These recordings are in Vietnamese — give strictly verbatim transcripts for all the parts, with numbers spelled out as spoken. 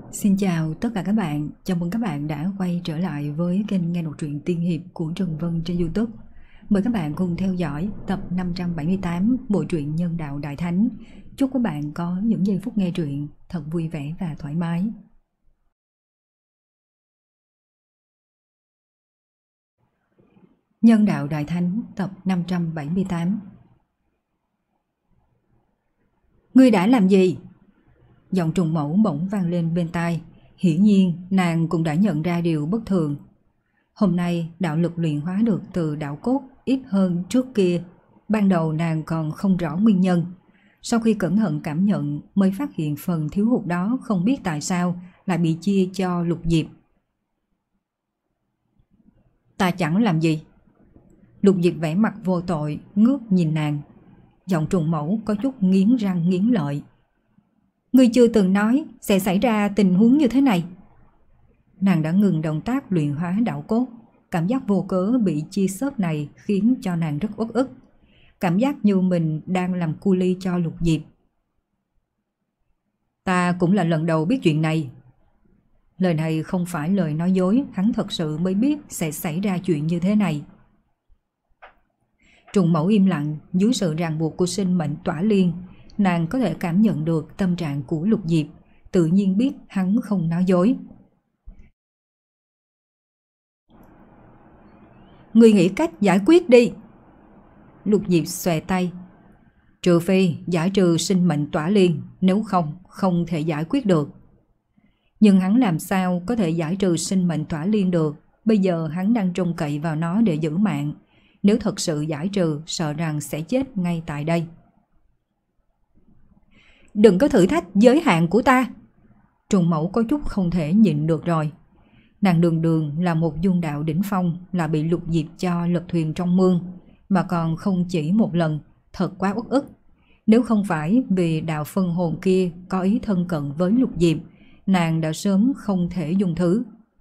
Xin chào tất cả các bạn, chào mừng các bạn đã quay trở lại với kênh nghe đọc truyện tiên hiệp của Trần Vân trên YouTube. Mời các bạn cùng theo dõi tập năm trăm bảy mươi tám bộ truyện Nhân Đạo Đại Thánh. Chúc các bạn có những giây phút nghe truyện thật vui vẻ và thoải mái. Nhân Đạo Đại Thánh tập năm trăm bảy mươi tám. Ngươi đã làm gì? Giọng Trùng Mẫu bỗng vang lên bên tai. Hiển nhiên nàng cũng đã nhận ra điều bất thường. Hôm nay đạo lực luyện hóa được từ đạo cốt ít hơn trước kia. Ban đầu nàng còn không rõ nguyên nhân. Sau khi cẩn thận cảm nhận mới phát hiện phần thiếu hụt đó không biết tại sao lại bị chia cho Lục Diệp. Ta chẳng làm gì. Lục Diệp vẻ mặt vô tội ngước nhìn nàng. Giọng Trùng Mẫu có chút nghiến răng nghiến lợi. Ngươi chưa từng nói sẽ xảy ra tình huống như thế này. Nàng đã ngừng động tác luyện hóa đạo cốt. Cảm giác vô cớ bị chia sớt này khiến cho nàng rất uất ức. Cảm giác như mình đang làm cu ly cho Lục Diệp. Ta cũng là lần đầu biết chuyện này. Lời này không phải lời nói dối, hắn thật sự mới biết sẽ xảy ra chuyện như thế này. Trùng Mẫu im lặng. Dưới sự ràng buộc của sinh mệnh tỏa liên, nàng có thể cảm nhận được tâm trạng của Lục Diệp, tự nhiên biết hắn không nói dối. Ngươi nghĩ cách giải quyết đi. Lục Diệp xòe tay. Trừ phi giải trừ sinh mệnh tỏa liên, nếu không, không thể giải quyết được. Nhưng hắn làm sao có thể giải trừ sinh mệnh tỏa liên được? Bây giờ hắn đang trông cậy vào nó để giữ mạng. Nếu thật sự giải trừ, sợ rằng sẽ chết ngay tại đây. Đừng có thử thách giới hạn của ta. Trùng Mẫu có chút không thể nhịn được rồi. Nàng đường đường là một dung đạo đỉnh phong, là bị Lục Diệp cho lật thuyền trong mương, mà còn không chỉ một lần, thật quá uất ức. Nếu không phải vì đạo phân hồn kia có ý thân cận với Lục Diệp, nàng đã sớm không thể dùng thứ.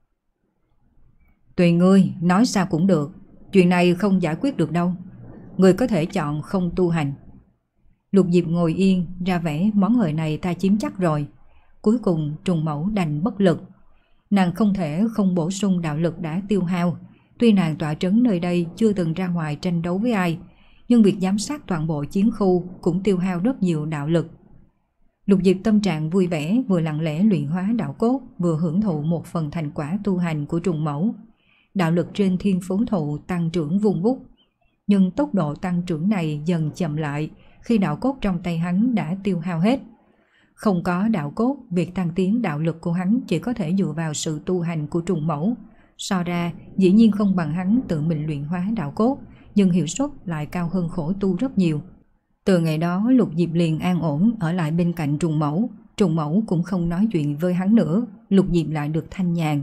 Tùy ngươi, nói sao cũng được. Chuyện này không giải quyết được đâu. Ngươi có thể chọn không tu hành. Lục Diệp ngồi yên, ra vẻ món hời này ta chiếm chắc rồi. Cuối cùng Trùng Mẫu đành bất lực. Nàng không thể không bổ sung đạo lực đã tiêu hao. Tuy nàng tọa trấn nơi đây chưa từng ra ngoài tranh đấu với ai, nhưng việc giám sát toàn bộ chiến khu cũng tiêu hao rất nhiều đạo lực. Lục Diệp tâm trạng vui vẻ, vừa lặng lẽ luyện hóa đạo cốt, vừa hưởng thụ một phần thành quả tu hành của Trùng Mẫu. Đạo lực trên thiên phú thụ tăng trưởng vun vút, nhưng tốc độ tăng trưởng này dần chậm lại khi đạo cốt trong tay hắn đã tiêu hao hết. Không có đạo cốt, việc tăng tiến đạo lực của hắn chỉ có thể dựa vào sự tu hành của Trùng Mẫu. So ra, dĩ nhiên không bằng hắn tự mình luyện hóa đạo cốt, nhưng hiệu suất lại cao hơn khổ tu rất nhiều. Từ ngày đó, Lục Diệp liền an ổn ở lại bên cạnh Trùng Mẫu. Trùng Mẫu cũng không nói chuyện với hắn nữa, Lục Diệp lại được thanh nhàn.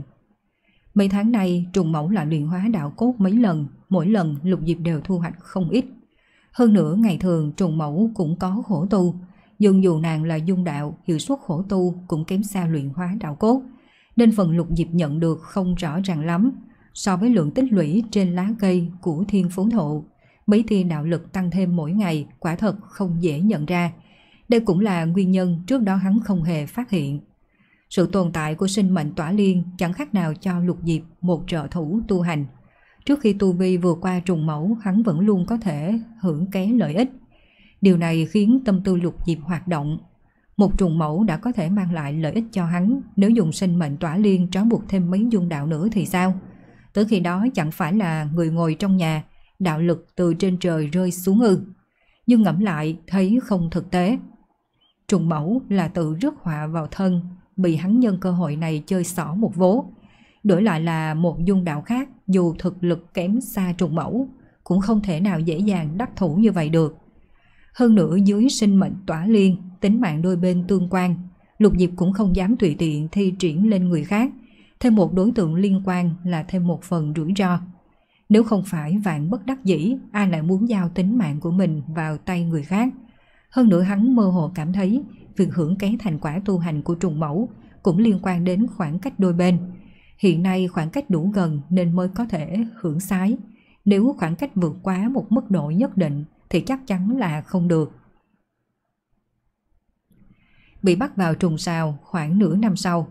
Mấy tháng nay, Trùng Mẫu lại luyện hóa đạo cốt mấy lần, mỗi lần Lục Diệp đều thu hoạch không ít. Hơn nữa ngày thường Trùng Mẫu cũng có khổ tu, nhưng dù nàng là dung đạo, hiệu suất khổ tu cũng kém xa luyện hóa đạo cốt, nên phần Lục Diệp nhận được không rõ ràng lắm. So với lượng tích lũy trên lá cây của thiên phú thụ, mấy tia đạo lực tăng thêm mỗi ngày quả thật không dễ nhận ra. Đây cũng là nguyên nhân trước đó hắn không hề phát hiện. Sự tồn tại của sinh mệnh tỏa liên chẳng khác nào cho Lục Diệp một trợ thủ tu hành. Trước khi tu vi vượt qua Trùng Mẫu, hắn vẫn luôn có thể hưởng ké lợi ích. Điều này khiến tâm tư Lục Diệp hoạt động. Một Trùng Mẫu đã có thể mang lại lợi ích cho hắn, nếu dùng sinh mệnh tỏa liên trói buộc thêm mấy dung đạo nữa thì sao? Tới khi đó chẳng phải là người ngồi trong nhà, đạo lực từ trên trời rơi xuống ư? Nhưng ngẫm lại thấy không thực tế. Trùng Mẫu là tự rước họa vào thân, bị hắn nhân cơ hội này chơi xỏ một vố. Đổi lại là một dung đạo khác, dù thực lực kém xa Trùng Mẫu, cũng không thể nào dễ dàng đắc thủ như vậy được. Hơn nữa dưới sinh mệnh tỏa liên, tính mạng đôi bên tương quan, Lục Diệp cũng không dám tùy tiện thi triển lên người khác. Thêm một đối tượng liên quan là thêm một phần rủi ro. Nếu không phải vạn bất đắc dĩ, ai lại muốn giao tính mạng của mình vào tay người khác? Hơn nữa hắn mơ hồ cảm thấy việc hưởng ké thành quả tu hành của Trùng Mẫu cũng liên quan đến khoảng cách đôi bên. Hiện nay khoảng cách đủ gần nên mới có thể hưởng sái. Nếu khoảng cách vượt quá một mức độ nhất định thì chắc chắn là không được. Bị bắt vào trùng sào khoảng nửa năm sau,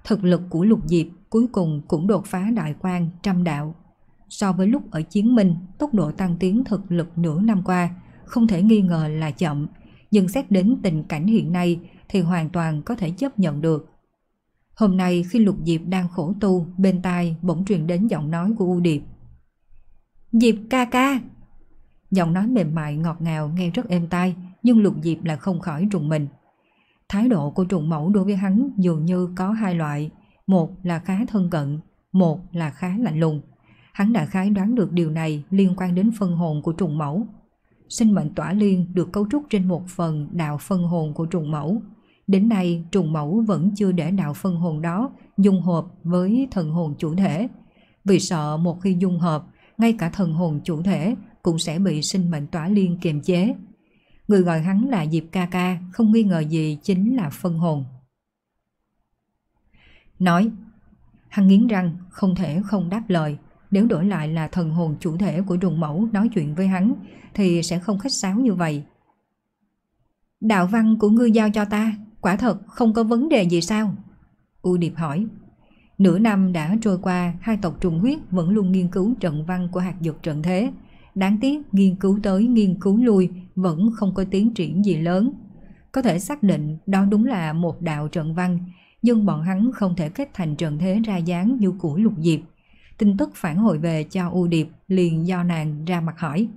Thực lực của Lục Diệp cuối cùng cũng đột phá đại quan trăm đạo. So với lúc ở Chiến Minh, tốc độ tăng tiến thực lực nửa năm qua không thể nghi ngờ là chậm, nhưng xét đến tình cảnh hiện nay thì hoàn toàn có thể chấp nhận được. Hôm nay khi Lục Diệp đang khổ tu, bên tai bỗng truyền đến giọng nói của U Điệp. Diệp ca ca. Giọng nói mềm mại ngọt ngào nghe rất êm tai, nhưng Lục Diệp là không khỏi rùng mình. Thái độ của Trùng Mẫu đối với hắn dường như có hai loại, một là khá thân cận, một là khá lạnh lùng. Hắn đã khái đoán được điều này liên quan đến phân hồn của Trùng Mẫu. Sinh mệnh tỏa liên được cấu trúc trên một phần đạo phân hồn của Trùng Mẫu. Đến nay Trùng Mẫu vẫn chưa để đạo phân hồn đó dung hợp với thần hồn chủ thể, vì sợ một khi dung hợp, ngay cả thần hồn chủ thể cũng sẽ bị sinh mệnh tỏa liên kiềm chế. Người gọi hắn là Diệp ca ca không nghi ngờ gì chính là phân hồn. Nói, hắn nghiến răng không thể không đáp lời. Nếu đổi lại là thần hồn chủ thể của Trùng Mẫu nói chuyện với hắn thì sẽ không khách sáo như vậy. Đạo văn của ngươi giao cho ta, quả thật không có vấn đề gì sao? U Điệp hỏi. Nửa năm đã trôi qua, hai tộc trùng huyết vẫn luôn nghiên cứu trận văn của hạt dược trận thế. Đáng tiếc nghiên cứu tới nghiên cứu lui vẫn không có tiến triển gì lớn. Có thể xác định đó đúng là một đạo trận văn, nhưng bọn hắn không thể kết thành trận thế ra dáng như của Lục Diệp. Tin tức phản hồi về cho U Điệp liền do nàng ra mặt hỏi.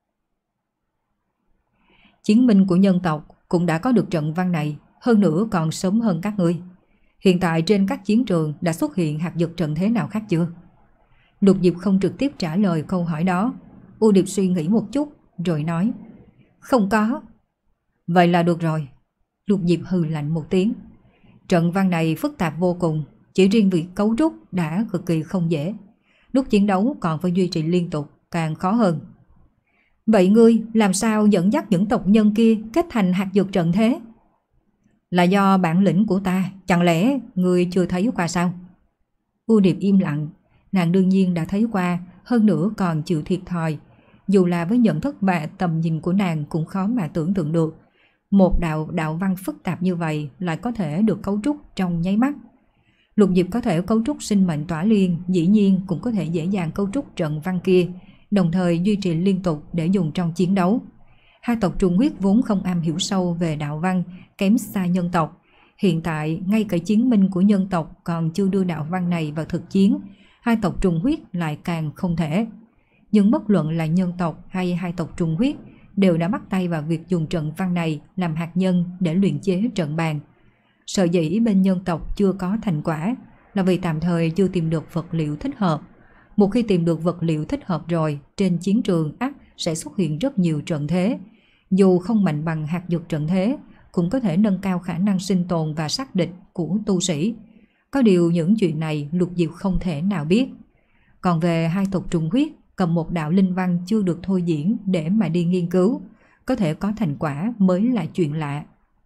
Chiến binh của nhân tộc cũng đã có được trận văn này, hơn nữa còn sớm hơn các ngươi. Hiện tại trên các chiến trường đã xuất hiện hạt dược trận thế nào khác chưa? Lục Diệp không trực tiếp trả lời câu hỏi đó. U Điệp suy nghĩ một chút rồi nói. Không có. Vậy là được rồi. Lục Diệp hừ lạnh một tiếng. Trận văn này phức tạp vô cùng, chỉ riêng việc cấu trúc đã cực kỳ không dễ. Lúc chiến đấu còn phải duy trì liên tục, càng khó hơn. Vậy ngươi làm sao dẫn dắt những tộc nhân kia kết thành hạt dược trận thế? Là do bản lĩnh của ta, chẳng lẽ ngươi chưa thấy qua sao? U Điệp im lặng. Nàng đương nhiên đã thấy qua, hơn nữa còn chịu thiệt thòi. Dù là với nhận thức và tầm nhìn của nàng cũng khó mà tưởng tượng được. Một đạo đạo văn phức tạp như vậy lại có thể được cấu trúc trong nháy mắt. Lục Diệp có thể cấu trúc sinh mệnh tỏa liên, dĩ nhiên cũng có thể dễ dàng cấu trúc trận văn kia, đồng thời duy trì liên tục để dùng trong chiến đấu. Hai tộc trùng huyết vốn không am hiểu sâu về đạo văn, kém xa nhân tộc. Hiện tại, ngay cả chiến binh của nhân tộc còn chưa đưa đạo văn này vào thực chiến, hai tộc trùng huyết lại càng không thể. Nhưng bất luận là nhân tộc hay hai tộc trùng huyết đều đã bắt tay vào việc dùng trận văn này làm hạt nhân để luyện chế trận bàn. Sợ dĩ bên nhân tộc chưa có thành quả là vì tạm thời chưa tìm được vật liệu thích hợp. Một khi tìm được vật liệu thích hợp rồi, trên chiến trường ắt sẽ xuất hiện rất nhiều trận thế. Dù không mạnh bằng hạt dược trận thế, cũng có thể nâng cao khả năng sinh tồn và xác định của tu sĩ. Có điều những chuyện này Lục Diệp không thể nào biết. Còn về hai tộc trùng huyết, cầm một đạo linh văn chưa được thôi diễn để mà đi nghiên cứu, có thể có thành quả mới là chuyện lạ.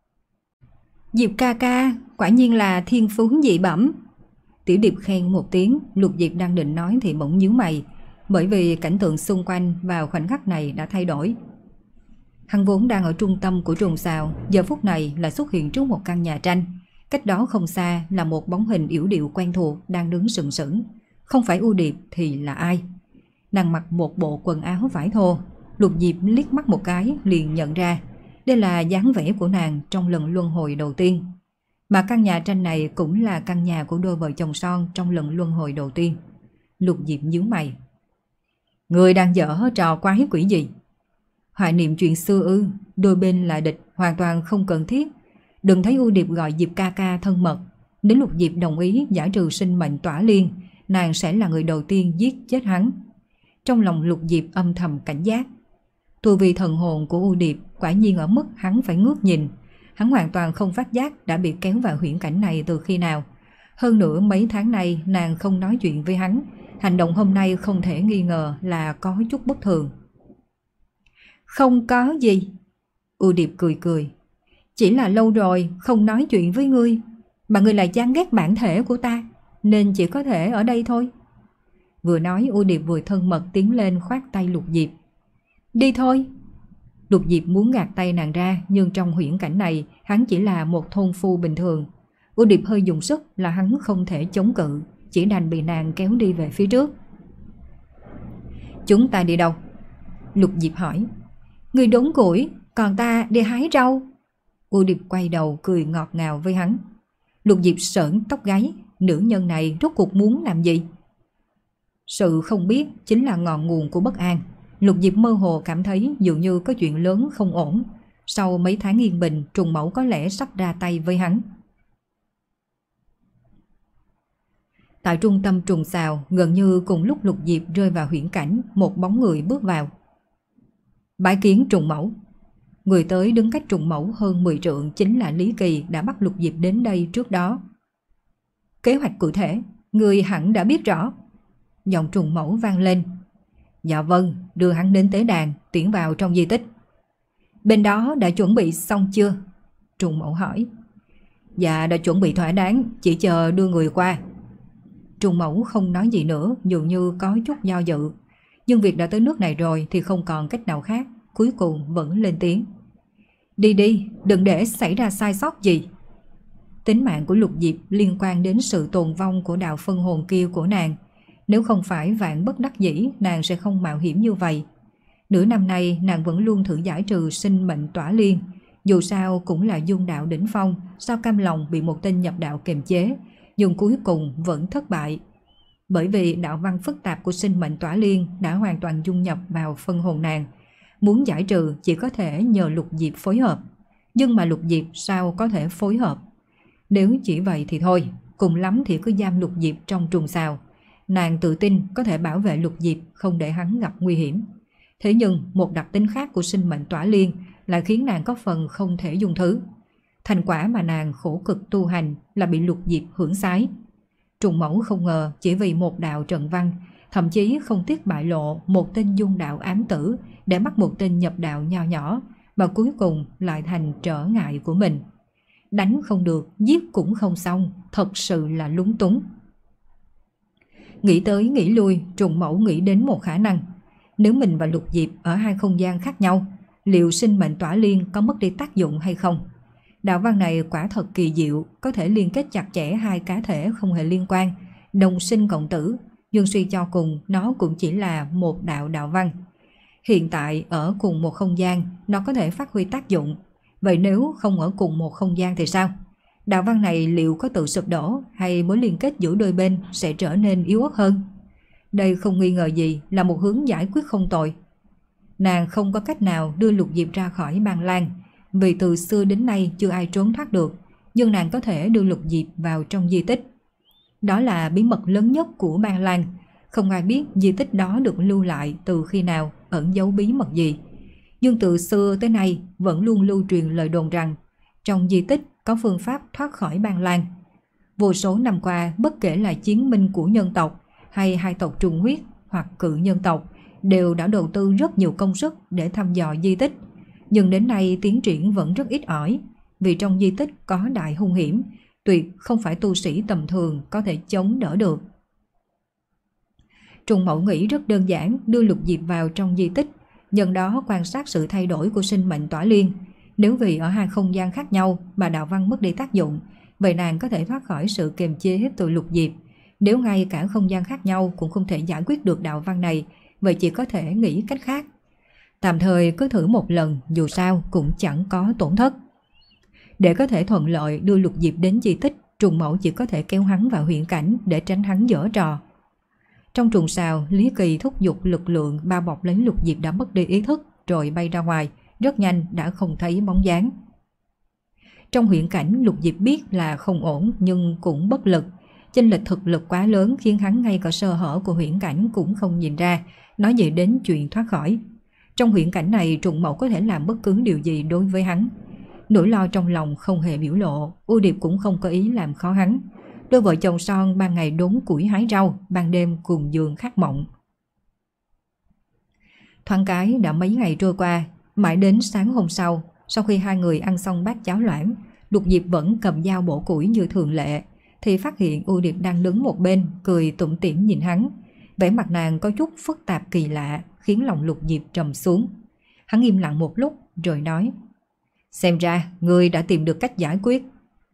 Diệp ca ca, quả nhiên là thiên phú dị bẩm. Tiểu Điệp khen một tiếng. Lục Diệp đang định nói thì bỗng nhíu mày, bởi vì cảnh tượng xung quanh vào khoảnh khắc này đã thay đổi. Hắn vốn đang ở trung tâm của trùng xào, giờ phút này lại xuất hiện trước một căn nhà tranh. Cách đó không xa là một bóng hình yểu điệu quen thuộc đang đứng sừng sững. Không phải U Điệp thì là ai? Nàng mặc một bộ quần áo vải thô. Lục Diệp liếc mắt một cái liền nhận ra đây là dáng vẻ của nàng trong lần luân hồi đầu tiên. Mà căn nhà tranh này cũng là căn nhà của đôi vợ chồng son trong lần luân hồi đầu tiên. Lục Diệp nhíu mày. Người đang dở trò quái quỷ gì? Hoài niệm chuyện xưa ư? Đôi bên là địch, hoàn toàn không cần thiết. Đừng thấy U Điệp gọi Diệp ca ca thân mật. Nếu Lục Diệp đồng ý giải trừ sinh mệnh tỏa liên, nàng sẽ là người đầu tiên giết chết hắn. Trong lòng Lục Diệp âm thầm cảnh giác. Tu vi thần hồn của U Điệp quả nhiên ở mức hắn phải ngước nhìn. Hắn hoàn toàn không phát giác đã bị kéo vào huyễn cảnh này từ khi nào. Hơn nữa mấy tháng nay nàng không nói chuyện với hắn. Hành động hôm nay không thể nghi ngờ là có chút bất thường. Không có gì. U Điệp cười cười. Chỉ là lâu rồi không nói chuyện với ngươi, mà ngươi lại chán ghét bản thể của ta, nên chỉ có thể ở đây thôi. Vừa nói U Điệp vừa thân mật tiến lên khoát tay Lục Diệp. Đi thôi. Lục Diệp muốn gạt tay nàng ra, nhưng trong huyễn cảnh này hắn chỉ là một thôn phu bình thường. U Điệp hơi dùng sức là hắn không thể chống cự, chỉ đành bị nàng kéo đi về phía trước. Chúng ta đi đâu? Lục Diệp hỏi. Người đốn củi, còn ta đi hái rau. U Điệp quay đầu cười ngọt ngào với hắn. Lục Diệp sởn tóc gáy, nữ nhân này rốt cuộc muốn làm gì? Sự không biết chính là ngọn nguồn của bất an. Lục Diệp mơ hồ cảm thấy dường như có chuyện lớn không ổn. Sau mấy tháng yên bình, Trùng Mẫu có lẽ sắp ra tay với hắn. Tại trung tâm Trùng Xào, gần như cùng lúc Lục Diệp rơi vào huyễn cảnh, một bóng người bước vào. Bái kiến Trùng Mẫu. Người tới đứng cách Trùng Mẫu hơn mười trượng chính là Lý Kỳ đã bắt Lục Diệp đến đây trước đó. Kế hoạch cụ thể, người hẳn đã biết rõ. Giọng Trùng Mẫu vang lên. Dạ vâng, đưa hắn đến tế đàn, tiễn vào trong di tích. Bên đó đã chuẩn bị xong chưa? Trùng Mẫu hỏi. Dạ đã chuẩn bị thỏa đáng, chỉ chờ đưa người qua. Trùng Mẫu không nói gì nữa, dường như có chút do dự. Nhưng việc đã tới nước này rồi thì không còn cách nào khác, cuối cùng vẫn lên tiếng. Đi đi, đừng để xảy ra sai sót gì. Tính mạng của Lục Diệp liên quan đến sự tồn vong của đạo phân hồn kia của nàng. Nếu không phải vạn bất đắc dĩ, nàng sẽ không mạo hiểm như vậy. Nửa năm nay nàng vẫn luôn thử giải trừ sinh mệnh tỏa liên. Dù sao cũng là dung đạo đỉnh phong, sao cam lòng bị một tên nhập đạo kiềm chế, nhưng cuối cùng vẫn thất bại. Bởi vì đạo văn phức tạp của sinh mệnh tỏa liên đã hoàn toàn dung nhập vào phân hồn nàng. Muốn giải trừ chỉ có thể nhờ Lục Diệp phối hợp. Nhưng mà Lục Diệp sao có thể phối hợp? Nếu chỉ vậy thì thôi, cùng lắm thì cứ giam Lục Diệp trong Trùng Xào. Nàng tự tin có thể bảo vệ Lục Diệp, không để hắn gặp nguy hiểm. Thế nhưng một đặc tính khác của sinh mệnh tỏa liên lại khiến nàng có phần không thể dung thứ. Thành quả mà nàng khổ cực tu hành là bị Lục Diệp hưởng xái. Trùng Mẫu không ngờ chỉ vì một đạo trận văn, thậm chí không tiếc bại lộ một tên dung đạo ám tử để bắt một tên nhập đạo nho nhỏ, mà cuối cùng lại thành trở ngại của mình. Đánh không được, giết cũng không xong, thật sự là lúng túng. Nghĩ tới nghĩ lui, Trùng Mẫu nghĩ đến một khả năng. Nếu mình và Lục Diệp ở hai không gian khác nhau, liệu sinh mệnh tỏa liên có mất đi tác dụng hay không? Đạo văn này quả thật kỳ diệu, có thể liên kết chặt chẽ hai cá thể không hề liên quan, đồng sinh cộng tử, nhưng suy cho cùng nó cũng chỉ là một đạo đạo văn. Hiện tại ở cùng một không gian, nó có thể phát huy tác dụng. Vậy nếu không ở cùng một không gian thì sao? Đạo văn này liệu có tự sụp đổ hay mối liên kết giữa đôi bên sẽ trở nên yếu ớt hơn? Đây không nghi ngờ gì là một hướng giải quyết không tồi. Nàng không có cách nào đưa Lục Diệp ra khỏi Băng Lan, vì từ xưa đến nay chưa ai trốn thoát được, nhưng nàng có thể đưa Lục Diệp vào trong di tích. Đó là bí mật lớn nhất của Băng Lan, không ai biết di tích đó được lưu lại từ khi nào, ẩn giấu bí mật gì. Nhưng từ xưa tới nay vẫn luôn lưu truyền lời đồn rằng trong di tích có phương pháp thoát khỏi Băng Lan. Vô số năm qua, bất kể là chiến minh của nhân tộc hay hai tộc trùng huyết hoặc cự nhân tộc đều đã đầu tư rất nhiều công sức để thăm dò di tích. Nhưng đến nay tiến triển vẫn rất ít ỏi, vì trong di tích có đại hung hiểm, tuyệt không phải tu sĩ tầm thường có thể chống đỡ được. Trùng Mẫu nghĩ rất đơn giản, đưa Lục Diệp vào trong di tích, nhân đó quan sát sự thay đổi của sinh mệnh tỏa liên. Nếu vì ở hai không gian khác nhau mà đạo văn mất đi tác dụng, vậy nàng có thể thoát khỏi sự kiềm chế từ Lục Diệp. Nếu ngay cả không gian khác nhau cũng không thể giải quyết được đạo văn này, vậy chỉ có thể nghĩ cách khác. Tạm thời cứ thử một lần, dù sao cũng chẳng có tổn thất. Để có thể thuận lợi đưa Lục Diệp đến di tích, Trùng Mẫu chỉ có thể kéo hắn vào huyễn cảnh để tránh hắn giở trò. Trong Trùng Xào, Lý Kỳ thúc giục lực lượng bao bọc lấy Lục Diệp đã mất đi ý thức rồi bay ra ngoài, rất nhanh đã không thấy bóng dáng. Trong huyễn cảnh, Lục Diệp biết là không ổn nhưng cũng bất lực. Chênh lệch thực lực quá lớn khiến hắn ngay cả sơ hở của huyễn cảnh cũng không nhìn ra, nói gì đến chuyện thoát khỏi. Trong huyễn cảnh này, Trùng Mẫu có thể làm bất cứ điều gì đối với hắn. Nỗi lo trong lòng không hề biểu lộ, U Điệp cũng không có ý làm khó hắn. Đôi vợ chồng son ban ngày đốn củi hái rau, ban đêm cùng giường khát mộng. Thoáng cái đã mấy ngày trôi qua, mãi đến sáng hôm sau, sau khi hai người ăn xong bát cháo loãng, Lục Diệp vẫn cầm dao bổ củi như thường lệ, thì phát hiện U Điệp đang đứng một bên, cười tủm tỉm nhìn hắn. Vẻ mặt nàng có chút phức tạp kỳ lạ, khiến lòng Lục Diệp trầm xuống. Hắn im lặng một lúc rồi nói: Xem ra ngươi đã tìm được cách giải quyết.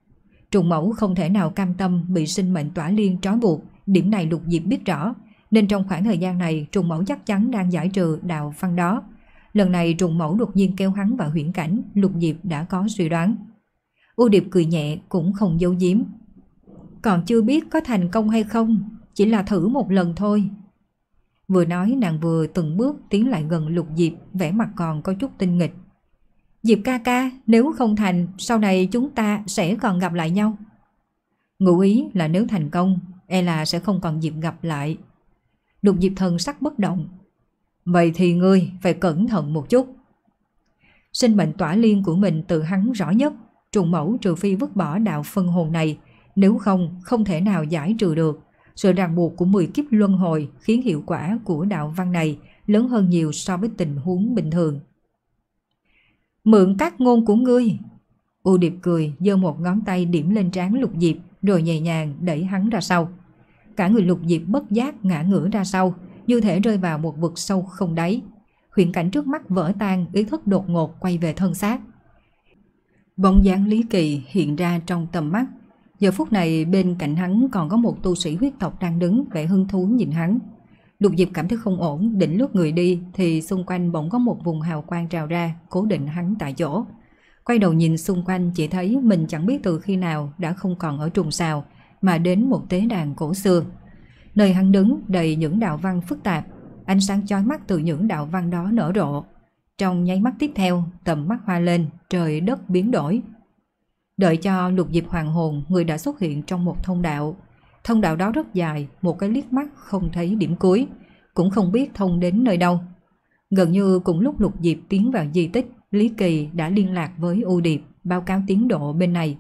Trùng Mẫu không thể nào cam tâm bị sinh mệnh tỏa liên trói buộc, điểm này Lục Diệp biết rõ, nên trong khoảng thời gian này Trùng Mẫu chắc chắn đang giải trừ đạo văn đó. Lần này Trùng Mẫu đột nhiên kéo hắn vào huyễn cảnh, Lục Diệp đã có suy đoán. U Điệp cười nhẹ cũng không giấu giếm. Còn chưa biết có thành công hay không, chỉ là thử một lần thôi. Vừa nói nàng vừa từng bước tiến lại gần Lục Diệp, vẻ mặt còn có chút tinh nghịch. Diệp ca ca, nếu không thành, sau này chúng ta sẽ còn gặp lại nhau. Ngụ ý là nếu thành công, e là sẽ không còn dịp gặp lại. Lục Diệp thần sắc bất động. Vậy thì ngươi phải cẩn thận một chút. Sinh mệnh tỏa liên của mình tự hắn rõ nhất, Trùng Mẫu trừ phi vứt bỏ đạo phân hồn này, nếu không không thể nào giải trừ được. Sự ràng buộc của mười kiếp luân hồi khiến hiệu quả của đạo văn này lớn hơn nhiều so với tình huống bình thường. Mượn các ngôn của ngươi. U Điệp cười, giơ một ngón tay điểm lên trán Lục Diệp, rồi nhẹ nhàng đẩy hắn ra sau. Cả người Lục Diệp bất giác ngã ngửa ra sau, như thể rơi vào một vực sâu không đáy. Huyễn cảnh trước mắt vỡ tan, ý thức đột ngột quay về thân xác. Bóng dáng Lý Kỳ hiện ra trong tầm mắt. Giờ phút này bên cạnh hắn còn có một tu sĩ huyết tộc đang đứng vẻ hứng thú nhìn hắn. Lục Diệp cảm thấy không ổn, định lướt người đi thì xung quanh bỗng có một vùng hào quang trào ra, cố định hắn tại chỗ. Quay đầu nhìn xung quanh, chỉ thấy mình chẳng biết từ khi nào đã không còn ở trùng sào mà đến một tế đàn cổ xưa. Nơi hắn đứng đầy những đạo văn phức tạp, ánh sáng chói mắt từ những đạo văn đó nở rộ. Trong nháy mắt tiếp theo, tầm mắt hoa lên, trời đất biến đổi. Đợi cho Lục Diệp hoàn hồn, người đã xuất hiện trong một thông đạo. Thông đạo đó rất dài, một cái liếc mắt không thấy điểm cuối, cũng không biết thông đến nơi đâu. Gần như cùng lúc Lục Diệp tiến vào di tích, Lý Kỳ đã liên lạc với U Điệp, báo cáo tiến độ bên này.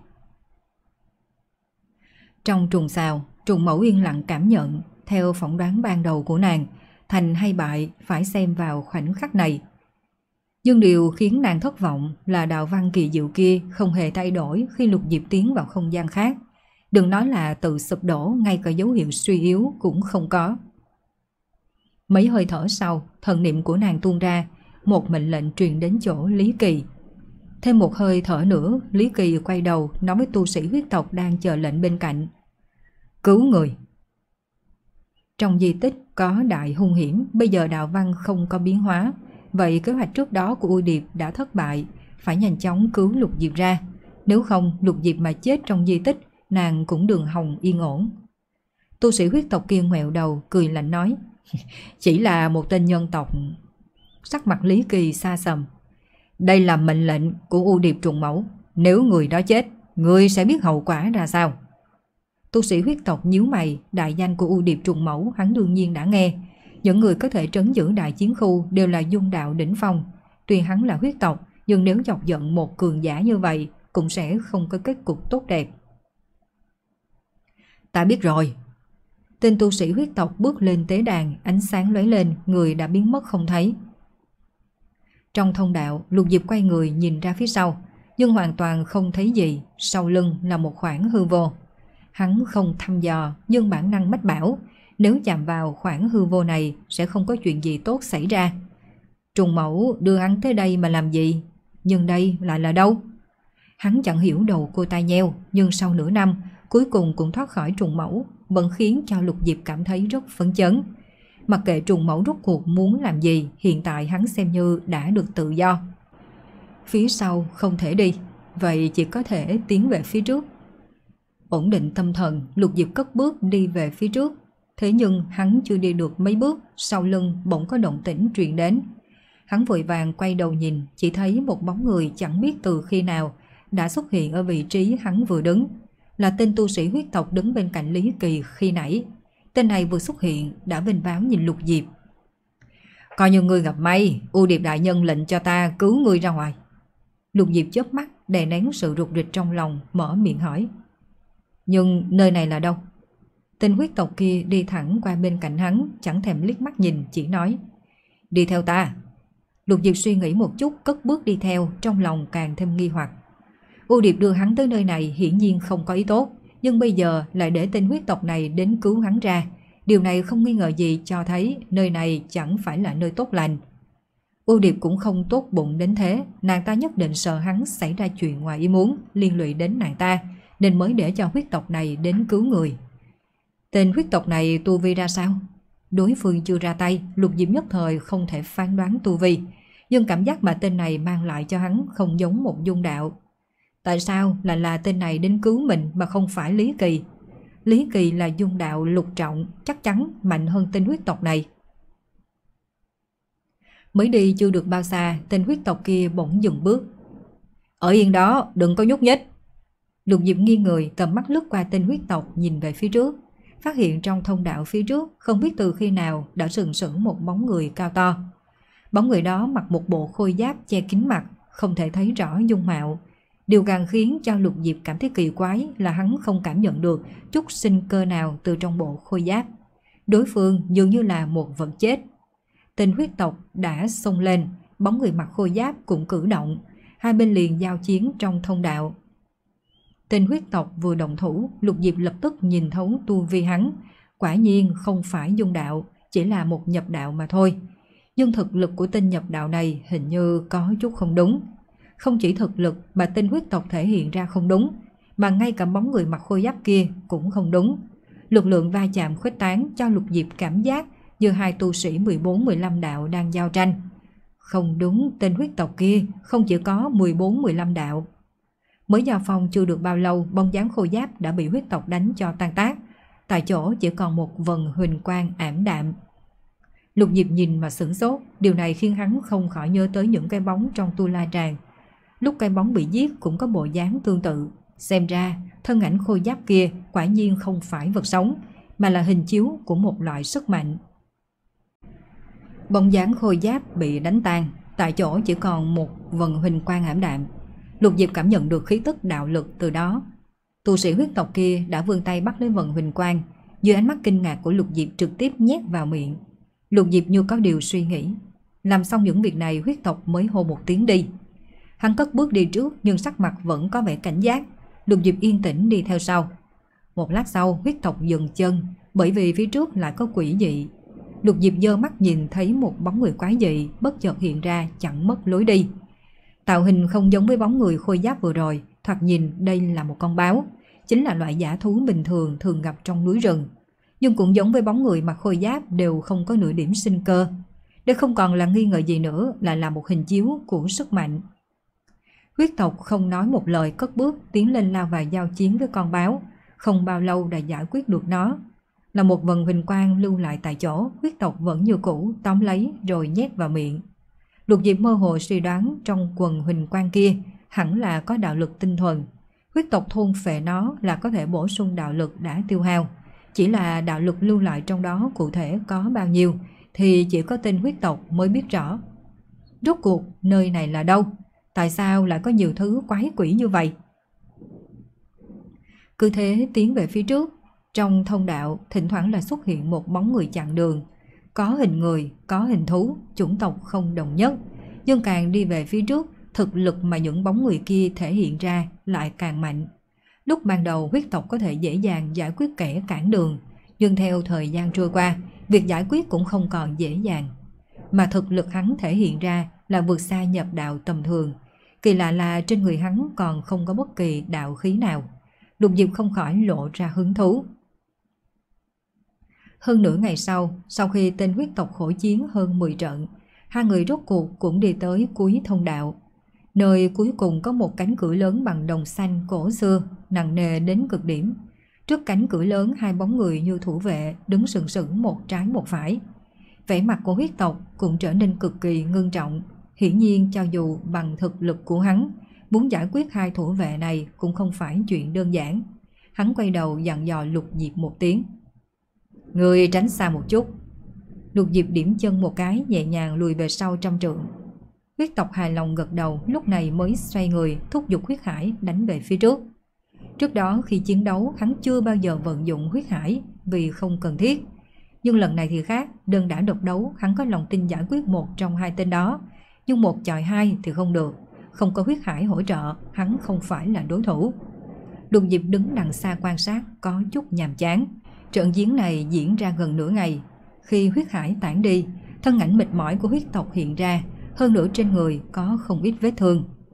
Trong trùng sào, Trùng Mẫu yên lặng cảm nhận, theo phỏng đoán ban đầu của nàng, thành hay bại phải xem vào khoảnh khắc này. Nhưng điều khiến nàng thất vọng là đạo văn kỳ diệu kia không hề thay đổi khi Lục Diệp tiến vào không gian khác. Đừng nói là tự sụp đổ, ngay cả dấu hiệu suy yếu cũng không có. Mấy hơi thở sau, thần niệm của nàng tuôn ra, một mệnh lệnh truyền đến chỗ Lý Kỳ. Thêm một hơi thở nữa, Lý Kỳ quay đầu nói với tu sĩ huyết tộc đang chờ lệnh bên cạnh. Cứu người. Trong di tích có đại hung hiểm, bây giờ đạo văn không có biến hóa. Vậy kế hoạch trước đó của U Điệp đã thất bại, phải nhanh chóng cứu Lục Diệp ra. Nếu không, Lục Diệp mà chết trong di tích, nàng cũng đường hồng yên ổn. Tu sĩ huyết tộc kia ngoẹo đầu, cười lạnh nói. Chỉ là một tên nhân tộc. Sắc mặt Lý Kỳ xa sầm. Đây là mệnh lệnh của U Điệp Trùng Mẫu. Nếu người đó chết, người sẽ biết hậu quả ra sao. Tu sĩ huyết tộc nhíu mày, đại danh của U Điệp Trùng Mẫu hắn đương nhiên đã nghe. Những người có thể trấn giữ đại chiến khu đều là dung đạo đỉnh phong. Tuy hắn là huyết tộc, nhưng nếu chọc giận một cường giả như vậy, cũng sẽ không có kết cục tốt đẹp. Ta biết rồi. Tên tu sĩ huyết tộc bước lên tế đàn, ánh sáng lóe lên, người đã biến mất không thấy. Trong thông đạo, Lục Diệp quay người nhìn ra phía sau, nhưng hoàn toàn không thấy gì, sau lưng là một khoảng hư vô. Hắn không thăm dò, nhưng bản năng mách bảo, nếu chạm vào khoảng hư vô này sẽ không có chuyện gì tốt xảy ra. Trùng Mẫu đưa hắn tới đây mà làm gì? Nhưng đây lại là đâu? Hắn chẳng hiểu đầu cô tai nheo, nhưng sau nửa năm, cuối cùng cũng thoát khỏi Trùng Mẫu, vẫn khiến cho Lục Diệp cảm thấy rất phấn chấn. Mặc kệ Trùng Mẫu rốt cuộc muốn làm gì, hiện tại hắn xem như đã được tự do. Phía sau không thể đi, vậy chỉ có thể tiến về phía trước. Ổn định tâm thần, Lục Diệp cất bước đi về phía trước. Thế nhưng hắn chưa đi được mấy bước, sau lưng bỗng có động tĩnh truyền đến. Hắn vội vàng quay đầu nhìn, chỉ thấy một bóng người chẳng biết từ khi nào đã xuất hiện ở vị trí hắn vừa đứng. Là tên tu sĩ huyết tộc đứng bên cạnh Lý Kỳ khi nãy. Tên này vừa xuất hiện đã vênh váo nhìn Lục Diệp. Coi như ngươi gặp may, U Điệp đại nhân lệnh cho ta cứu ngươi ra ngoài. Lục Diệp chớp mắt, đè nén sự rụt rịch trong lòng, mở miệng hỏi. Nhưng nơi này là đâu? Tên huyết tộc kia đi thẳng qua bên cạnh hắn, chẳng thèm liếc mắt nhìn, chỉ nói. Đi theo ta. Lục Diệp suy nghĩ một chút, cất bước đi theo, trong lòng càng thêm nghi hoặc. U Điệp đưa hắn tới nơi này hiển nhiên không có ý tốt, nhưng bây giờ lại để tên huyết tộc này đến cứu hắn ra. Điều này không nghi ngờ gì cho thấy nơi này chẳng phải là nơi tốt lành. U Điệp cũng không tốt bụng đến thế, nàng ta nhất định sợ hắn xảy ra chuyện ngoài ý muốn liên lụy đến nàng ta, nên mới để cho huyết tộc này đến cứu người. Tên huyết tộc này tu vi ra sao? Đối phương chưa ra tay, Lục Diệp nhất thời không thể phán đoán tu vi, nhưng cảm giác mà tên này mang lại cho hắn không giống một dung đạo. Tại sao lại là tên này đến cứu mình mà không phải Lý Kỳ? Lý Kỳ là dung đạo lục trọng, chắc chắn mạnh hơn tên huyết tộc này. Mới đi chưa được bao xa, tên huyết tộc kia bỗng dừng bước. Ở yên đó, đừng có nhúc nhích. Lục Diệp nghiêng người, tầm mắt lướt qua tên huyết tộc nhìn về phía trước, phát hiện trong thông đạo phía trước không biết từ khi nào đã sừng sững một bóng người cao to. Bóng người đó mặc một bộ khôi giáp che kín mặt, không thể thấy rõ dung mạo. Điều càng khiến cho Lục Diệp cảm thấy kỳ quái là hắn không cảm nhận được chút sinh cơ nào từ trong bộ khôi giáp. Đối phương dường như là một vật chết. Tên huyết tộc đã xông lên, bóng người mặc khôi giáp cũng cử động, hai bên liền giao chiến trong thông đạo. Tên huyết tộc vừa động thủ, Lục Diệp lập tức nhìn thấu tu vi hắn, quả nhiên không phải dung đạo, chỉ là một nhập đạo mà thôi. Nhưng thực lực của tên nhập đạo này hình như có chút không đúng. Không chỉ thực lực mà tên huyết tộc thể hiện ra không đúng, mà ngay cả bóng người mặc khôi giáp kia cũng không đúng. Lực lượng va chạm khuếch tán cho Lục Diệp cảm giác như hai tu sĩ mười bốn mười lăm đạo đang giao tranh. Không đúng, tên huyết tộc kia không chỉ có mười bốn mười lăm đạo. Mới giao phong chưa được bao lâu, bóng dáng khôi giáp đã bị huyết tộc đánh cho tan tác. Tại chỗ chỉ còn một vần huỳnh quang ảm đạm. Lục Diệp nhìn mà sửng sốt, điều này khiến hắn không khỏi nhớ tới những cái bóng trong Tu La Tràng. Lúc cái bóng bị giết cũng có bộ dáng tương tự. Xem ra, thân ảnh khôi giáp kia quả nhiên không phải vật sống, mà là hình chiếu của một loại sức mạnh. Bóng dáng khôi giáp bị đánh tan, tại chỗ chỉ còn một vần huỳnh quang ảm đạm. Lục Diệp cảm nhận được khí tức đạo lực từ đó. Tu sĩ huyết tộc kia đã vươn tay bắt lấy vần huỳnh quang, dưới ánh mắt kinh ngạc của Lục Diệp trực tiếp nhét vào miệng. Lục Diệp như có điều suy nghĩ. Làm xong những việc này, huyết tộc mới hô một tiếng đi. Hắn cất bước đi trước nhưng sắc mặt vẫn có vẻ cảnh giác. Lục Diệp yên tĩnh đi theo sau. Một lát sau, huyết tộc dừng chân, bởi vì phía trước lại có quỷ dị. Lục Diệp giơ mắt nhìn thấy một bóng người quái dị bất chợt hiện ra, chặn mất lối đi. Tạo hình không giống với bóng người khôi giáp vừa rồi, thoạt nhìn đây là một con báo, chính là loại dã thú bình thường thường gặp trong núi rừng. Nhưng cũng giống với bóng người mặc khôi giáp đều không có nửa điểm sinh cơ. Đây không còn là nghi ngờ gì nữa, lại là một hình chiếu của sức mạnh. Huyết tộc không nói một lời cất bước tiến lên lao vào giao chiến với con báo, không bao lâu đã giải quyết được nó. Là một vần huỳnh quang lưu lại tại chỗ, huyết tộc vẫn như cũ tóm lấy rồi nhét vào miệng. Lục Diệp mơ hồ suy đoán trong quần huỳnh quang kia hẳn là có đạo lực tinh thuần. Huyết tộc thôn phệ nó là có thể bổ sung đạo lực đã tiêu hao. Chỉ là đạo lực lưu lại trong đó cụ thể có bao nhiêu thì chỉ có tên huyết tộc mới biết rõ. Rốt cuộc nơi này là đâu? Tại sao lại có nhiều thứ quái quỷ như vậy? Cứ thế tiến về phía trước. Trong thông đạo thỉnh thoảng là xuất hiện một bóng người chặn đường. Có hình người, có hình thú, chủng tộc không đồng nhất. Nhưng càng đi về phía trước, thực lực mà những bóng người kia thể hiện ra lại càng mạnh. Lúc ban đầu huyết tộc có thể dễ dàng giải quyết kẻ cản đường, nhưng theo thời gian trôi qua, việc giải quyết cũng không còn dễ dàng. Mà thực lực hắn thể hiện ra là vượt xa nhập đạo tầm thường. Kỳ lạ là trên người hắn còn không có bất kỳ đạo khí nào. Lục Diệp không khỏi lộ ra hứng thú. Hơn nửa ngày sau, sau khi tên huyết tộc khổ chiến hơn mười trận, hai người rốt cuộc cũng đi tới cuối thông đạo. Nơi cuối cùng có một cánh cửa lớn bằng đồng xanh cổ xưa, nặng nề đến cực điểm. Trước cánh cửa lớn, hai bóng người như thủ vệ đứng sừng sững một trái một phải. Vẻ mặt của huyết tộc cũng trở nên cực kỳ ngưng trọng. Hiển nhiên cho dù bằng thực lực của hắn, muốn giải quyết hai thủ vệ này cũng không phải chuyện đơn giản. Hắn quay đầu dặn dò Lục Diệp một tiếng. Người tránh xa một chút. Lục Diệp điểm chân một cái, nhẹ nhàng lùi về sau trăm trượng. Huyết tộc hài lòng gật đầu, lúc này mới xoay người thúc giục huyết hải đánh về phía trước. Trước đó khi chiến đấu hắn chưa bao giờ vận dụng huyết hải vì không cần thiết. Nhưng lần này thì khác, đơn đã độc đấu hắn có lòng tin giải quyết một trong hai tên đó. Nhưng một chọi hai thì không được, không có huyết hải hỗ trợ hắn không phải là đối thủ. Lục Diệp đứng đằng xa quan sát có chút nhàm chán. Trận chiến này diễn ra gần nửa ngày. Khi huyết hải tản đi, thân ảnh mệt mỏi của huyết tộc hiện ra, hơn nữa trên người có không ít vết thương.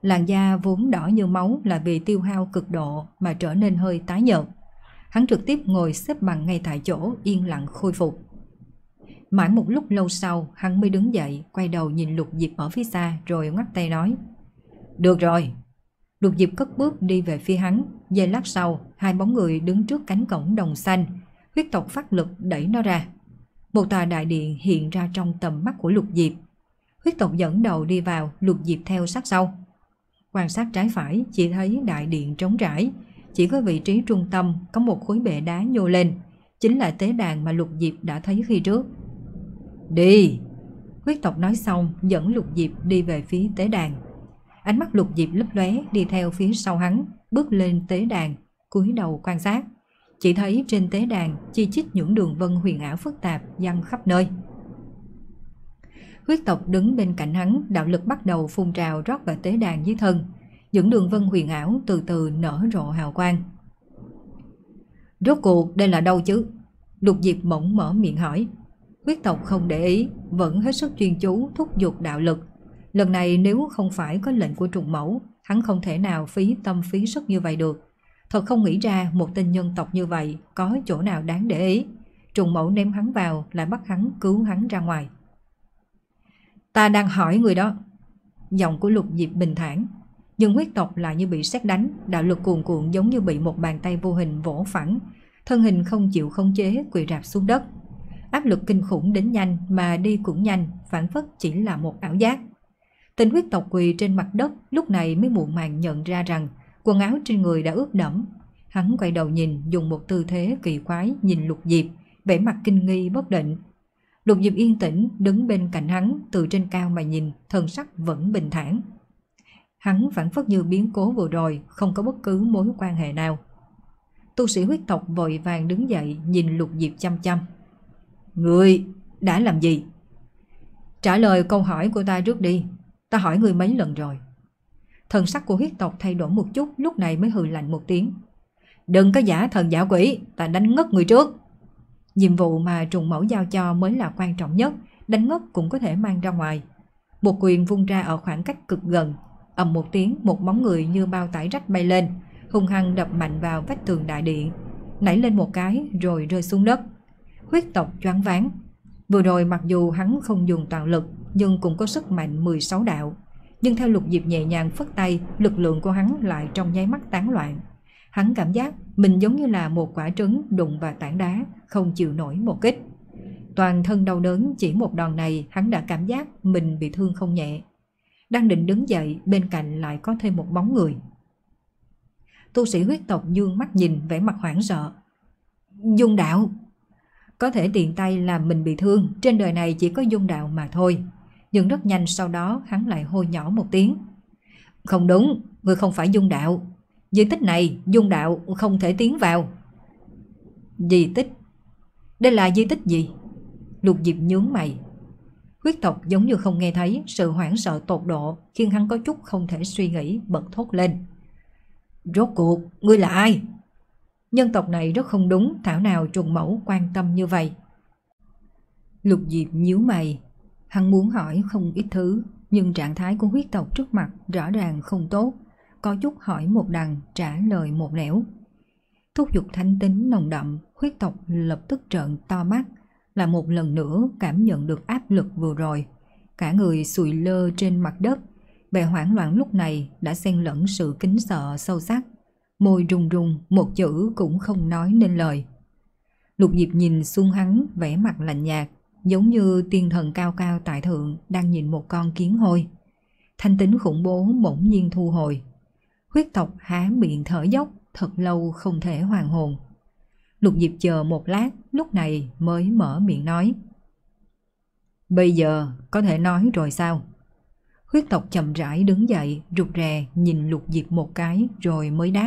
Làn da vốn đỏ như máu là vì tiêu hao cực độ mà trở nên hơi tái nhợt. Hắn trực tiếp ngồi xếp bằng ngay tại chỗ, yên lặng khôi phục. Mãi một lúc lâu sau, hắn mới đứng dậy, quay đầu nhìn Lục Diệp ở phía xa rồi ngoắc tay nói: Được rồi. Lục Diệp cất bước đi về phía hắn. Giây lát sau, hai bóng người đứng trước cánh cổng đồng xanh. Huyết tộc phát lực đẩy nó ra. Một tòa đại điện hiện ra trong tầm mắt của Lục Diệp. Huyết tộc dẫn đầu đi vào, Lục Diệp theo sát sau. Quan sát trái phải, chỉ thấy đại điện trống trải. Chỉ có vị trí trung tâm có một khối bệ đá nhô lên, chính là tế đàn mà Lục Diệp đã thấy khi trước. Đi! Huyết tộc nói xong dẫn Lục Diệp đi về phía tế đàn. Ánh mắt Lục Diệp lấp lóe đi theo phía sau hắn, bước lên tế đàn, cúi đầu quan sát. Chỉ thấy trên tế đàn chi chít những đường vân huyền ảo phức tạp giăng khắp nơi. Huyết tộc đứng bên cạnh hắn, đạo lực bắt đầu phun trào rót vào tế đàn dưới thân. Những đường vân huyền ảo từ từ nở rộ hào quang. Rốt cuộc đây là đâu chứ? Lục Diệp bỗng mở miệng hỏi. Huyết tộc không để ý, vẫn hết sức chuyên chú thúc giục đạo lực. Lần này nếu không phải có lệnh của trùng mẫu, hắn không thể nào phí tâm phí sức như vậy được. Thật không nghĩ ra một tên nhân tộc như vậy có chỗ nào đáng để ý. Trùng mẫu ném hắn vào lại bắt hắn cứu hắn ra ngoài. Ta đang hỏi người đó. Giọng của Lục Diệp bình thản. Nhưng huyết tộc lại như bị sét đánh, đạo lực cuồn cuộn giống như bị một bàn tay vô hình vỗ phẳng. Thân hình không chịu khống chế quỳ rạp xuống đất. Áp lực kinh khủng đến nhanh mà đi cũng nhanh, phản phất chỉ là một ảo giác. Tên huyết tộc quỳ trên mặt đất lúc này mới muộn màng nhận ra rằng quần áo trên người đã ướt đẫm. Hắn quay đầu nhìn, dùng một tư thế kỳ quái nhìn Lục Diệp, vẻ mặt kinh nghi bất định. Lục Diệp yên tĩnh đứng bên cạnh hắn, từ trên cao mà nhìn, thần sắc vẫn bình thản. Hắn phản phất như biến cố vừa rồi, không có bất cứ mối quan hệ nào. Tu sĩ huyết tộc vội vàng đứng dậy nhìn Lục Diệp chăm chăm. Ngươi đã làm gì? Trả lời câu hỏi của ta trước đi. Ta hỏi ngươi mấy lần rồi. Thần sắc của huyết tộc thay đổi một chút, lúc này mới hừ lạnh một tiếng. Đừng có giả thần giả quỷ, ta đánh ngất người trước. Nhiệm vụ mà trùng mẫu giao cho mới là quan trọng nhất, đánh ngất cũng có thể mang ra ngoài. Một quyền vung ra ở khoảng cách cực gần. Ầm một tiếng, một bóng người như bao tải rách bay lên, hung hăng đập mạnh vào vách tường đại điện, nảy lên một cái rồi rơi xuống đất. Huyết tộc choáng váng. Vừa rồi mặc dù hắn không dùng toàn lực, nhưng cũng có sức mạnh mười sáu đạo. Nhưng theo Lục Diệp nhẹ nhàng phất tay, lực lượng của hắn lại trong nháy mắt tán loạn. Hắn cảm giác mình giống như là một quả trứng đụng vào tảng đá, không chịu nổi một kích. Toàn thân đau đớn, chỉ một đòn này hắn đã cảm giác mình bị thương không nhẹ. Đang định đứng dậy, bên cạnh lại có thêm một bóng người. Tu sĩ huyết tộc dương mắt nhìn, vẻ mặt hoảng sợ. Dung đạo! Có thể tiện tay làm mình bị thương, trên đời này chỉ có Dung đạo mà thôi. Nhưng rất nhanh sau đó hắn lại hô nhỏ một tiếng. Không đúng, người không phải Dung đạo. Di tích này Dung đạo không thể tiến vào. Di tích? Đây là di tích gì? Lục Diệp nhướng mày. Huyết tộc giống như không nghe thấy, sự hoảng sợ tột độ khiến hắn có chút không thể suy nghĩ, bật thốt lên. Rốt cuộc, ngươi là ai? Nhân tộc này rất không đúng, thảo nào trùng mẫu quan tâm như vậy. Lục Diệp nhíu mày. Hắn muốn hỏi không ít thứ, nhưng trạng thái của huyết tộc trước mặt rõ ràng không tốt. Có chút hỏi một đằng, trả lời một nẻo. Thúc giục thánh tính nồng đậm, huyết tộc lập tức trợn to mắt, là một lần nữa cảm nhận được áp lực vừa rồi. Cả người sụi lơ trên mặt đất, vẻ hoảng loạn lúc này đã xen lẫn sự kính sợ sâu sắc. Môi run run, một chữ cũng không nói nên lời. Lục Diệp nhìn xuống hắn, vẻ mặt lạnh nhạt, giống như tiên thần cao cao tại thượng đang nhìn một con kiến hôi. Thanh tính khủng bố bỗng nhiên thu hồi. Huyết tộc há miệng thở dốc, thật lâu không thể hoàn hồn. Lục Diệp chờ một lát, lúc này mới mở miệng nói. Bây giờ có thể nói rồi sao? Huyết tộc chậm rãi đứng dậy, rụt rè nhìn Lục Diệp một cái rồi mới đáp.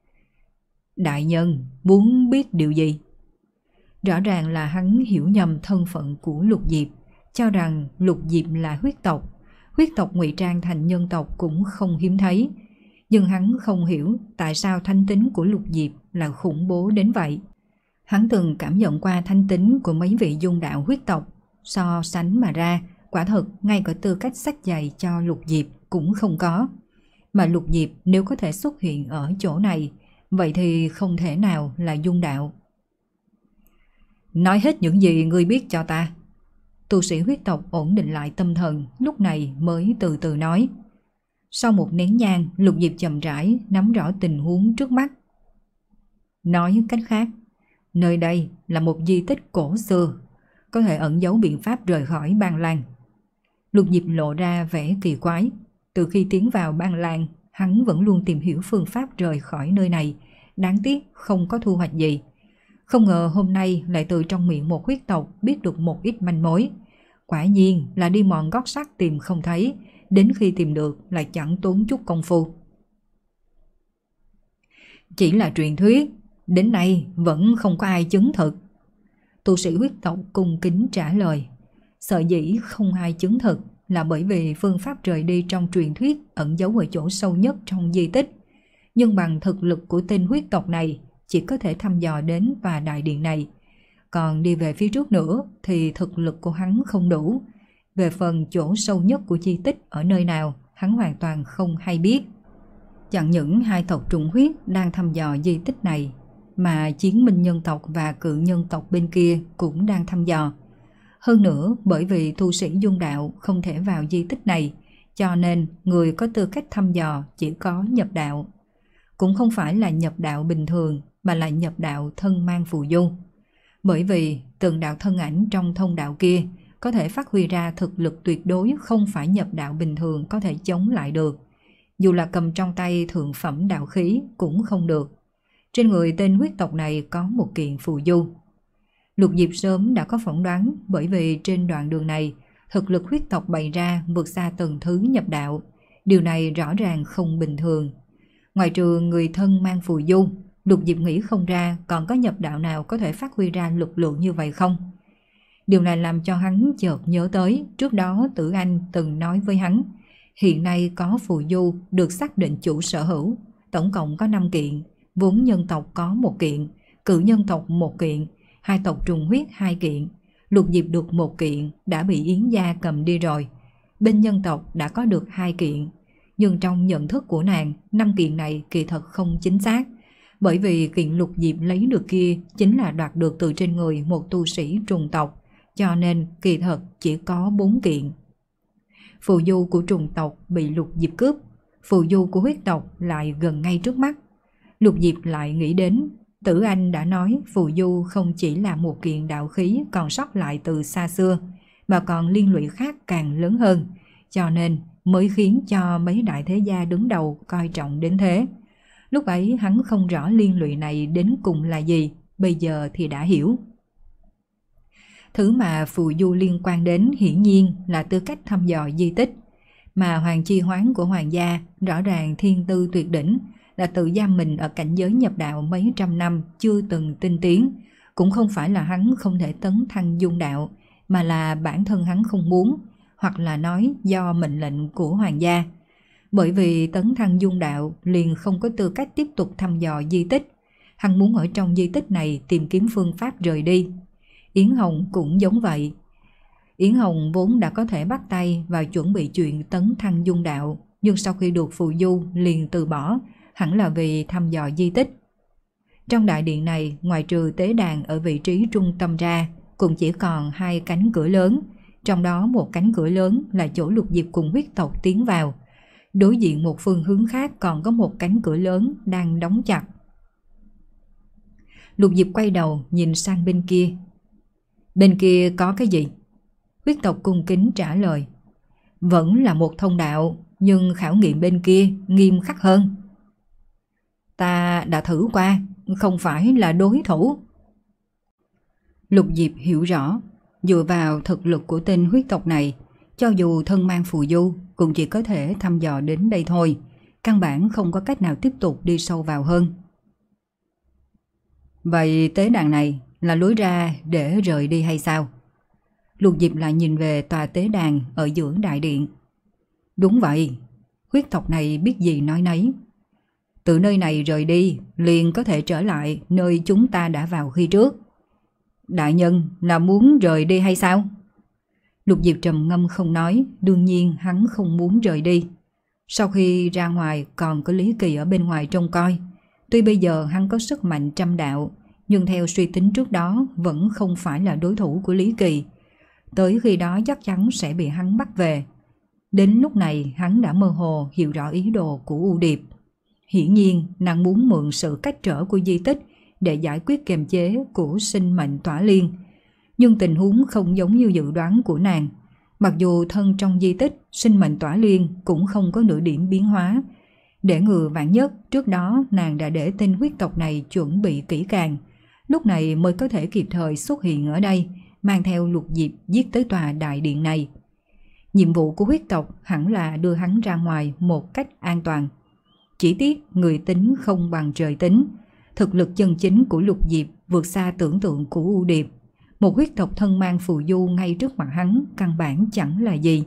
Đại nhân, muốn biết điều gì? Rõ ràng là hắn hiểu nhầm thân phận của Lục Diệp, cho rằng Lục Diệp là huyết tộc. Huyết tộc ngụy trang thành nhân tộc cũng không hiếm thấy. Nhưng hắn không hiểu tại sao thanh tính của Lục Diệp là khủng bố đến vậy. Hắn từng cảm nhận qua thanh tính của mấy vị dung đạo huyết tộc, so sánh mà ra, quả thật ngay cả tư cách sách giày cho Lục Diệp cũng không có. Mà Lục Diệp nếu có thể xuất hiện ở chỗ này, vậy thì không thể nào là Dung Đạo. Nói hết những gì ngươi biết cho ta. Tu sĩ huyết tộc ổn định lại tâm thần, lúc này mới từ từ nói. Sau một nén nhang, Lục Diệp chậm rãi nắm rõ tình huống trước mắt. Nói cách khác, nơi đây là một di tích cổ xưa, có thể ẩn giấu biện pháp rời khỏi Ban Lan. Lục Diệp lộ ra vẻ kỳ quái. Từ khi tiến vào Ban Lan, hắn vẫn luôn tìm hiểu phương pháp rời khỏi nơi này, đáng tiếc không có thu hoạch gì. Không ngờ hôm nay lại từ trong miệng một huyết tộc biết được một ít manh mối. Quả nhiên là đi mòn gót sắt tìm không thấy, đến khi tìm được lại chẳng tốn chút công phu. Chỉ là truyền thuyết, đến nay vẫn không có ai chứng thực. Tu sĩ huyết tộc cung kính trả lời. Sợ dĩ không ai chứng thực là bởi vì phương pháp rời đi trong truyền thuyết ẩn giấu ở chỗ sâu nhất trong di tích. Nhưng bằng thực lực của tên huyết tộc này, chỉ có thể thăm dò đến tòa đại điện này. Còn đi về phía trước nữa thì thực lực của hắn không đủ. Về phần chỗ sâu nhất của di tích ở nơi nào, hắn hoàn toàn không hay biết. Chẳng những hai tộc trùng huyết đang thăm dò di tích này, mà chiến minh nhân tộc và cự nhân tộc bên kia cũng đang thăm dò. Hơn nữa, bởi vì tu sĩ Dung Đạo không thể vào di tích này, cho nên người có tư cách thăm dò chỉ có nhập đạo. Cũng không phải là nhập đạo bình thường, mà là nhập đạo thân mang phù du. Bởi vì từng đạo thân ảnh trong thông đạo kia có thể phát huy ra thực lực tuyệt đối không phải nhập đạo bình thường có thể chống lại được. Dù là cầm trong tay thượng phẩm đạo khí cũng không được. Trên người tên huyết tộc này có một kiện phù du. Lục Diệp sớm đã có phỏng đoán, bởi vì trên đoạn đường này thực lực huyết tộc bày ra vượt xa tầng thứ nhập đạo. Điều này rõ ràng không bình thường. Ngoài trừ người thân mang phù du, Lục Diệp nghĩ không ra còn có nhập đạo nào có thể phát huy ra lực lượng như vậy không. Điều này làm cho hắn chợt nhớ tới trước đó Tử Anh từng nói với hắn. Hiện nay có phù du được xác định chủ sở hữu, tổng cộng có năm kiện. Vốn nhân tộc có một kiện, cự nhân tộc một kiện, hai tộc trùng huyết hai kiện. Lục Diệp được một kiện đã bị Yến gia cầm đi rồi. Bên nhân tộc đã có được hai kiện. Nhưng trong nhận thức của nàng, năm kiện này kỳ thật không chính xác. Bởi vì kiện Lục Diệp lấy được kia chính là đoạt được từ trên người một tu sĩ trùng tộc, cho nên kỳ thật chỉ có bốn kiện. Phù du của trùng tộc bị Lục Diệp cướp, phù du của huyết tộc lại gần ngay trước mắt. Lục Diệp lại nghĩ đến, Tử Anh đã nói phù du không chỉ là một kiện đạo khí còn sót lại từ xa xưa, mà còn liên lụy khác càng lớn hơn, cho nên mới khiến cho mấy đại thế gia đứng đầu coi trọng đến thế. Lúc ấy hắn không rõ liên lụy này đến cùng là gì, bây giờ thì đã hiểu. Thứ mà phù du liên quan đến hiển nhiên là tư cách thăm dò di tích, mà Hoàng Chi Hoán của Hoàng gia rõ ràng thiên tư tuyệt đỉnh, là tự giam mình ở cảnh giới nhập đạo mấy trăm năm chưa từng tinh tiến. Cũng không phải là hắn không thể tấn thăng dung đạo, mà là bản thân hắn không muốn, hoặc là nói do mệnh lệnh của Hoàng gia. Bởi vì tấn thăng dung đạo liền không có tư cách tiếp tục thăm dò di tích. Hắn muốn ở trong di tích này tìm kiếm phương pháp rời đi. Yến Hồng cũng giống vậy. Yến Hồng vốn đã có thể bắt tay và chuẩn bị chuyện tấn thăng dung đạo, nhưng sau khi được phù du liền từ bỏ, hẳn là vì thăm dò di tích. Trong đại điện này, ngoài trừ tế đàn ở vị trí trung tâm ra, cũng chỉ còn hai cánh cửa lớn. Trong đó một cánh cửa lớn là chỗ Lục Diệp cùng huyết tộc tiến vào. Đối diện một phương hướng khác còn có một cánh cửa lớn đang đóng chặt. Lục Diệp quay đầu nhìn sang bên kia. Bên kia có cái gì? Huyết tộc cung kính trả lời. Vẫn là một thông đạo, nhưng khảo nghiệm bên kia nghiêm khắc hơn. Ta đã thử qua, không phải là đối thủ. Lục Diệp hiểu rõ, dựa vào thực lực của tên huyết tộc này, cho dù thân mang phù du cũng chỉ có thể thăm dò đến đây thôi, căn bản không có cách nào tiếp tục đi sâu vào hơn. Vậy tế đàn này là lối ra để rời đi hay sao? Lục Diệp lại nhìn về tòa tế đàn ở giữa đại điện. Đúng vậy, huyết tộc này biết gì nói nấy. Từ nơi này rời đi liền có thể trở lại nơi chúng ta đã vào khi trước. Đại nhân là muốn rời đi hay sao? Lục Diệp trầm ngâm không nói, đương nhiên hắn không muốn rời đi. Sau khi ra ngoài còn có Lý Kỳ ở bên ngoài trông coi. Tuy bây giờ hắn có sức mạnh trăm đạo, nhưng theo suy tính trước đó vẫn không phải là đối thủ của Lý Kỳ. Tới khi đó chắc chắn sẽ bị hắn bắt về. Đến lúc này hắn đã mơ hồ hiểu rõ ý đồ của U Điệp. Hiển nhiên nàng muốn mượn sự cách trở của di tích để giải quyết kiềm chế của sinh mệnh Tỏa Liên. Nhưng tình huống không giống như dự đoán của nàng. Mặc dù thân trong di tích, sinh mệnh Tỏa Liên cũng không có nửa điểm biến hóa. Để ngừa vạn nhất, trước đó nàng đã để tên huyết tộc này chuẩn bị kỹ càng. Lúc này mới có thể kịp thời xuất hiện ở đây, mang theo Lục Diệp giết tới tòa đại điện này. Nhiệm vụ của huyết tộc hẳn là đưa hắn ra ngoài một cách an toàn. Chỉ tiếc người tính không bằng trời tính. Thực lực chân chính của Lục Diệp vượt xa tưởng tượng của U Điệp. Một huyết tộc thân mang phù du ngay trước mặt hắn căn bản chẳng là gì.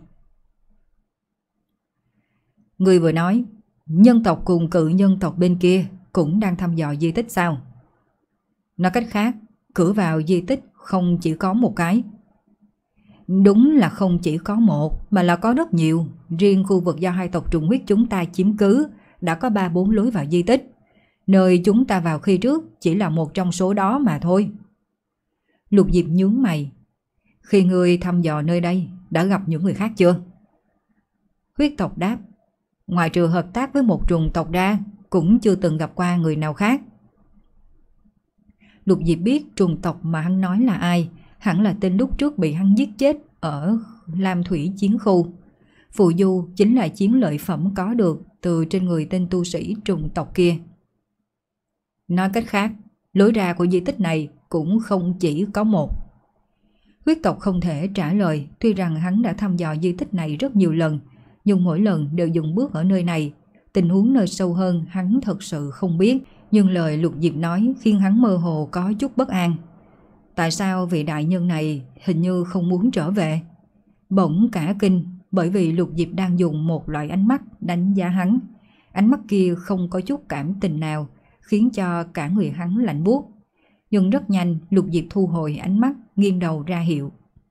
Người vừa nói, nhân tộc cùng cự nhân tộc bên kia cũng đang thăm dò di tích sao? Nói cách khác, cửa vào di tích không chỉ có một cái. Đúng là không chỉ có một, mà là có rất nhiều. Riêng khu vực do hai tộc trùng huyết chúng ta chiếm cứ đã có ba bốn lối vào di tích. Nơi chúng ta vào khi trước chỉ là một trong số đó mà thôi. Lục Diệp nhướng mày. Khi ngươi thăm dò nơi đây, đã gặp những người khác chưa? Huyết tộc đáp. Ngoài trừ hợp tác với một trùng tộc ra, cũng chưa từng gặp qua người nào khác. Lục Diệp biết trùng tộc mà hắn nói là ai, hẳn là tên lúc trước bị hắn giết chết ở Lam Thủy Chiến Khu. Phù du chính là chiến lợi phẩm có được từ trên người tên tu sĩ trùng tộc kia. Nói cách khác, lối ra của di tích này cũng không chỉ có một. Huyết tộc không thể trả lời, tuy rằng hắn đã thăm dò di tích này rất nhiều lần, nhưng mỗi lần đều dừng bước ở nơi này. Tình huống nơi sâu hơn hắn thật sự không biết, nhưng lời Lục Diệp nói khiến hắn mơ hồ có chút bất an. Tại sao vị đại nhân này hình như không muốn trở về? Bỗng cả kinh, bởi vì Lục Diệp đang dùng một loại ánh mắt đánh giá hắn. Ánh mắt kia không có chút cảm tình nào, khiến cho cả người hắn lạnh buốt. Nhưng rất nhanh Lục Diệp thu hồi ánh mắt, nghiêng đầu ra hiệu.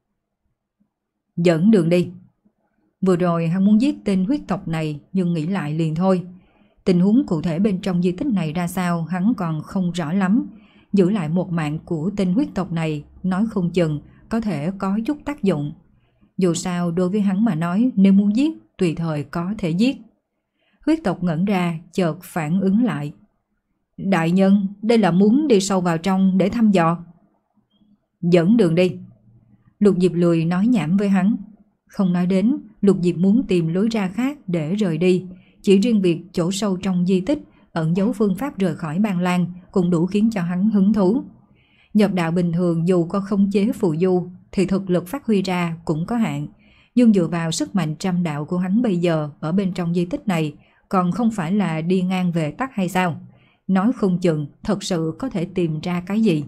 Dẫn đường đi. Vừa rồi hắn muốn giết tên huyết tộc này, nhưng nghĩ lại liền thôi. Tình huống cụ thể bên trong di tích này ra sao hắn còn không rõ lắm. Giữ lại một mạng của tên huyết tộc này, nói không chừng có thể có chút tác dụng. Dù sao đối với hắn mà nói, nếu muốn giết tùy thời có thể giết. Huyết tộc ngẩn ra, chợt phản ứng lại. Đại nhân, đây là muốn đi sâu vào trong để thăm dò. Dẫn đường đi. Lục Diệp lười nói nhảm với hắn. Không nói đến, Lục Diệp muốn tìm lối ra khác để rời đi. Chỉ riêng việc chỗ sâu trong di tích ẩn giấu phương pháp rời khỏi Ban Lan cũng đủ khiến cho hắn hứng thú. Nhập đạo bình thường dù có khống chế phù du thì thực lực phát huy ra cũng có hạn. Nhưng dựa vào sức mạnh trăm đạo của hắn bây giờ ở bên trong di tích này còn không phải là đi ngang về tắt hay sao? Nói không chừng thật sự có thể tìm ra cái gì.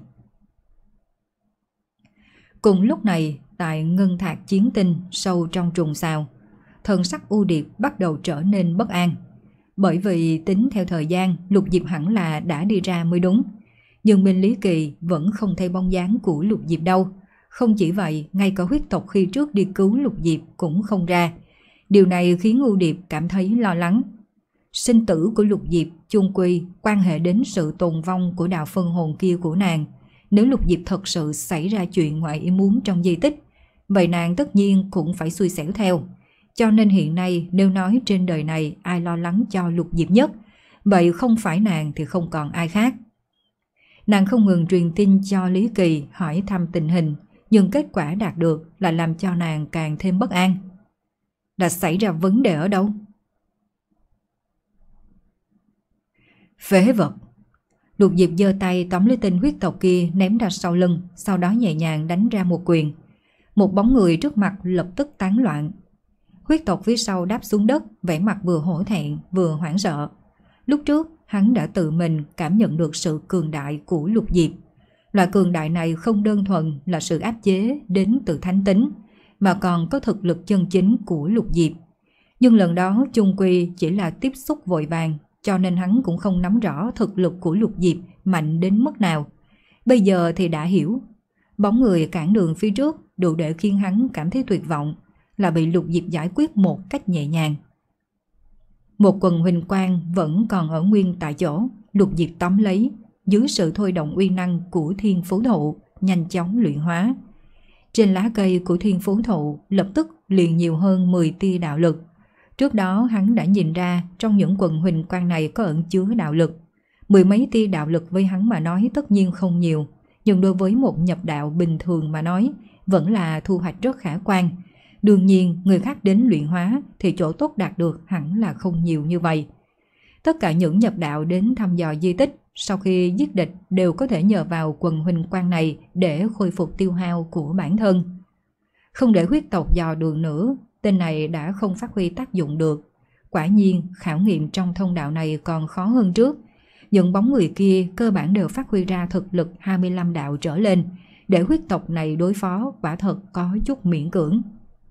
Cùng lúc này, tại ngân thạc chiến tinh sâu trong trùng sao, thần sắc U Điệp bắt đầu trở nên bất an. Bởi vì tính theo thời gian, Lục Diệp hẳn là đã đi ra mới đúng. Nhưng bên Lý Kỳ vẫn không thấy bóng dáng của Lục Diệp đâu. Không chỉ vậy, ngay cả huyết tộc khi trước đi cứu Lục Diệp cũng không ra. Điều này khiến U Điệp cảm thấy lo lắng. Sinh tử của Lục Diệp chung quy quan hệ đến sự tồn vong của đạo phân hồn kia của nàng. Nếu Lục Diệp thật sự xảy ra chuyện ngoài ý muốn trong di tích, vậy nàng tất nhiên cũng phải xui xẻo theo. Cho nên hiện nay nếu nói trên đời này ai lo lắng cho Lục Diệp nhất, vậy không phải nàng thì không còn ai khác. Nàng không ngừng truyền tin cho Lý Kỳ hỏi thăm tình hình, nhưng kết quả đạt được là làm cho nàng càng thêm bất an. Đã xảy ra vấn đề ở đâu? Phế vật. Lục Diệp giơ tay tóm lấy tên huyết tộc kia ném ra sau lưng, sau đó nhẹ nhàng đánh ra một quyền. Một bóng người trước mặt lập tức tán loạn. Huyết tộc phía sau đáp xuống đất, vẻ mặt vừa hổ thẹn vừa hoảng sợ. Lúc trước hắn đã tự mình cảm nhận được sự cường đại của Lục Diệp. Loại cường đại này không đơn thuần là sự áp chế đến từ thánh tính, mà còn có thực lực chân chính của Lục Diệp. Nhưng lần đó chung quy chỉ là tiếp xúc vội vàng, cho nên hắn cũng không nắm rõ thực lực của Lục Diệp mạnh đến mức nào. Bây giờ thì đã hiểu. Bóng người cản đường phía trước đủ để khiến hắn cảm thấy tuyệt vọng, là bị Lục Diệp giải quyết một cách nhẹ nhàng. Một quần huỳnh quang vẫn còn ở nguyên tại chỗ, Lục Diệp tóm lấy, dưới sự thôi động uy năng của thiên phú thụ, nhanh chóng luyện hóa. Trên lá cây của thiên phú thụ lập tức liền nhiều hơn mười tia đạo lực. Trước đó hắn đã nhìn ra trong những quần huỳnh quang này có ẩn chứa đạo lực. Mười mấy tia đạo lực với hắn mà nói tất nhiên không nhiều, nhưng đối với một nhập đạo bình thường mà nói vẫn là thu hoạch rất khả quan. Đương nhiên người khác đến luyện hóa thì chỗ tốt đạt được hẳn là không nhiều như vậy. Tất cả những nhập đạo đến thăm dò di tích sau khi giết địch đều có thể nhờ vào quần huỳnh quang này để khôi phục tiêu hao của bản thân. Không để huyết tộc dò đường nữa, tên này đã không phát huy tác dụng được. Quả nhiên khảo nghiệm trong thông đạo này còn khó hơn trước. Những bóng người kia cơ bản đều phát huy ra thực lực hai mươi lăm đạo trở lên, để huyết tộc này đối phó quả thật có chút miễn cưỡng.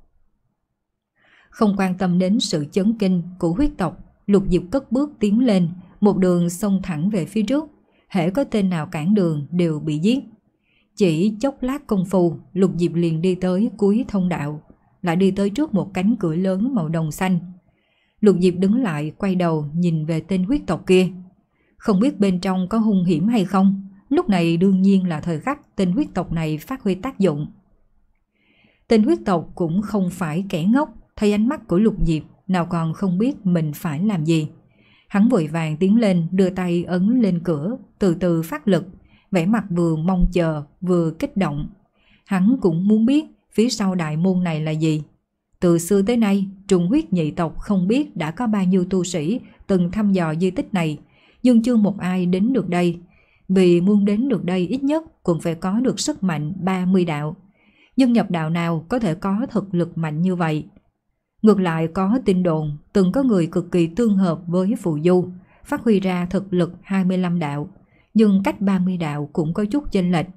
Không quan tâm đến sự chấn kinh của huyết tộc, Lục Diệp cất bước tiến lên, một đường xông thẳng về phía trước. Hễ có tên nào cản đường đều bị giết. Chỉ chốc lát công phu, Lục Diệp liền đi tới cuối thông đạo, lại đi tới trước một cánh cửa lớn màu đồng xanh. Lục Diệp đứng lại, quay đầu nhìn về tên huyết tộc kia. Không biết bên trong có hung hiểm hay không. Lúc này đương nhiên là thời khắc tên huyết tộc này phát huy tác dụng. Tên huyết tộc cũng không phải kẻ ngốc, thấy ánh mắt của Lục Diệp nào còn không biết mình phải làm gì. Hắn vội vàng tiến lên, đưa tay ấn lên cửa, từ từ phát lực, vẻ mặt vừa mong chờ vừa kích động. Hắn cũng muốn biết phía sau đại môn này là gì. Từ xưa tới nay, trùng huyết nhị tộc không biết đã có bao nhiêu tu sĩ từng thăm dò di tích này, nhưng chưa một ai đến được đây. Vì muốn đến được đây ít nhất cũng phải có được sức mạnh ba mươi đạo. Nhưng nhập đạo nào có thể có thực lực mạnh như vậy? Ngược lại có tin đồn từng có người cực kỳ tương hợp với phù du, phát huy ra thực lực hai mươi lăm đạo, nhưng cách ba mươi đạo cũng có chút chênh lệch.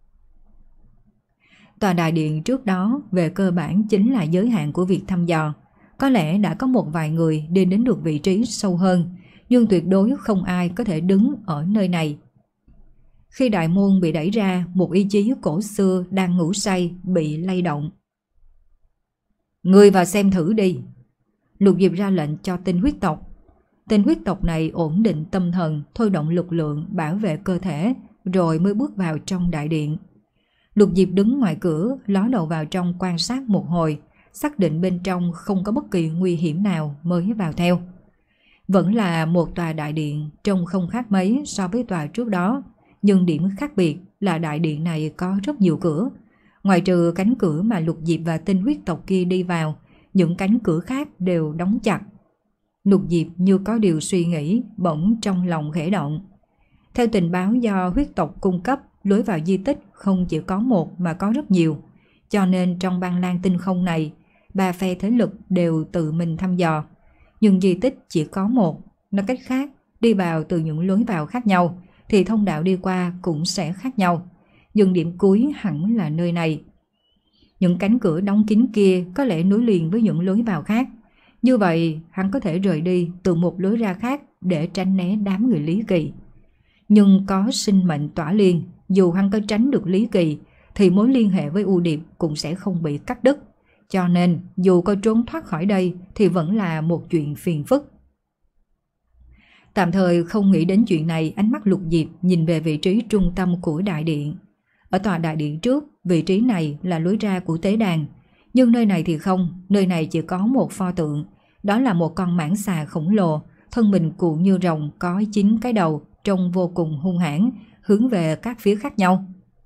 Tòa đại điện trước đó về cơ bản chính là giới hạn của việc thăm dò. Có lẽ đã có một vài người đi đến được vị trí sâu hơn, nhưng tuyệt đối không ai có thể đứng ở nơi này. Khi đại môn bị đẩy ra, một ý chí cổ xưa đang ngủ say bị lay động. Ngươi vào xem thử đi. Lục Diệp ra lệnh cho tên huyết tộc. Tên huyết tộc này ổn định tâm thần, thôi động lực lượng bảo vệ cơ thể, rồi mới bước vào trong đại điện. Lục Diệp đứng ngoài cửa, ló đầu vào trong quan sát một hồi, xác định bên trong không có bất kỳ nguy hiểm nào mới vào theo. Vẫn là một tòa đại điện, trông không khác mấy so với tòa trước đó, nhưng điểm khác biệt là đại điện này có rất nhiều cửa. Ngoài trừ cánh cửa mà Lục Diệp và tên huyết tộc kia đi vào, những cánh cửa khác đều đóng chặt. Lục Diệp như có điều suy nghĩ, bỗng trong lòng khẽ động. Theo tình báo do huyết tộc cung cấp, lối vào di tích không chỉ có một mà có rất nhiều. Cho nên trong Băng Lan tinh không này, ba phe thế lực đều tự mình thăm dò. Nhưng di tích chỉ có một, nói cách khác, đi vào từ những lối vào khác nhau, thì thông đạo đi qua cũng sẽ khác nhau. Nhưng điểm cuối hẳn là nơi này. Những cánh cửa đóng kín kia có lẽ nối liền với những lối vào khác. Như vậy hắn có thể rời đi từ một lối ra khác để tránh né đám người Lý Kỳ. Nhưng có sinh mệnh tỏa liên, dù hắn có tránh được Lý Kỳ thì mối liên hệ với U Điệp cũng sẽ không bị cắt đứt. Cho nên dù có trốn thoát khỏi đây thì vẫn là một chuyện phiền phức. Tạm thời không nghĩ đến chuyện này, ánh mắt Lục Diệp nhìn về vị trí trung tâm của đại điện. Ở tòa đại điện trước, vị trí này là lối ra của tế đàn. Nhưng nơi này thì không, nơi này chỉ có một pho tượng. Đó là một con mãng xà khổng lồ, thân mình cuộn như rồng, có chín cái đầu, trông vô cùng hung hãn, hướng về các phía khác nhau.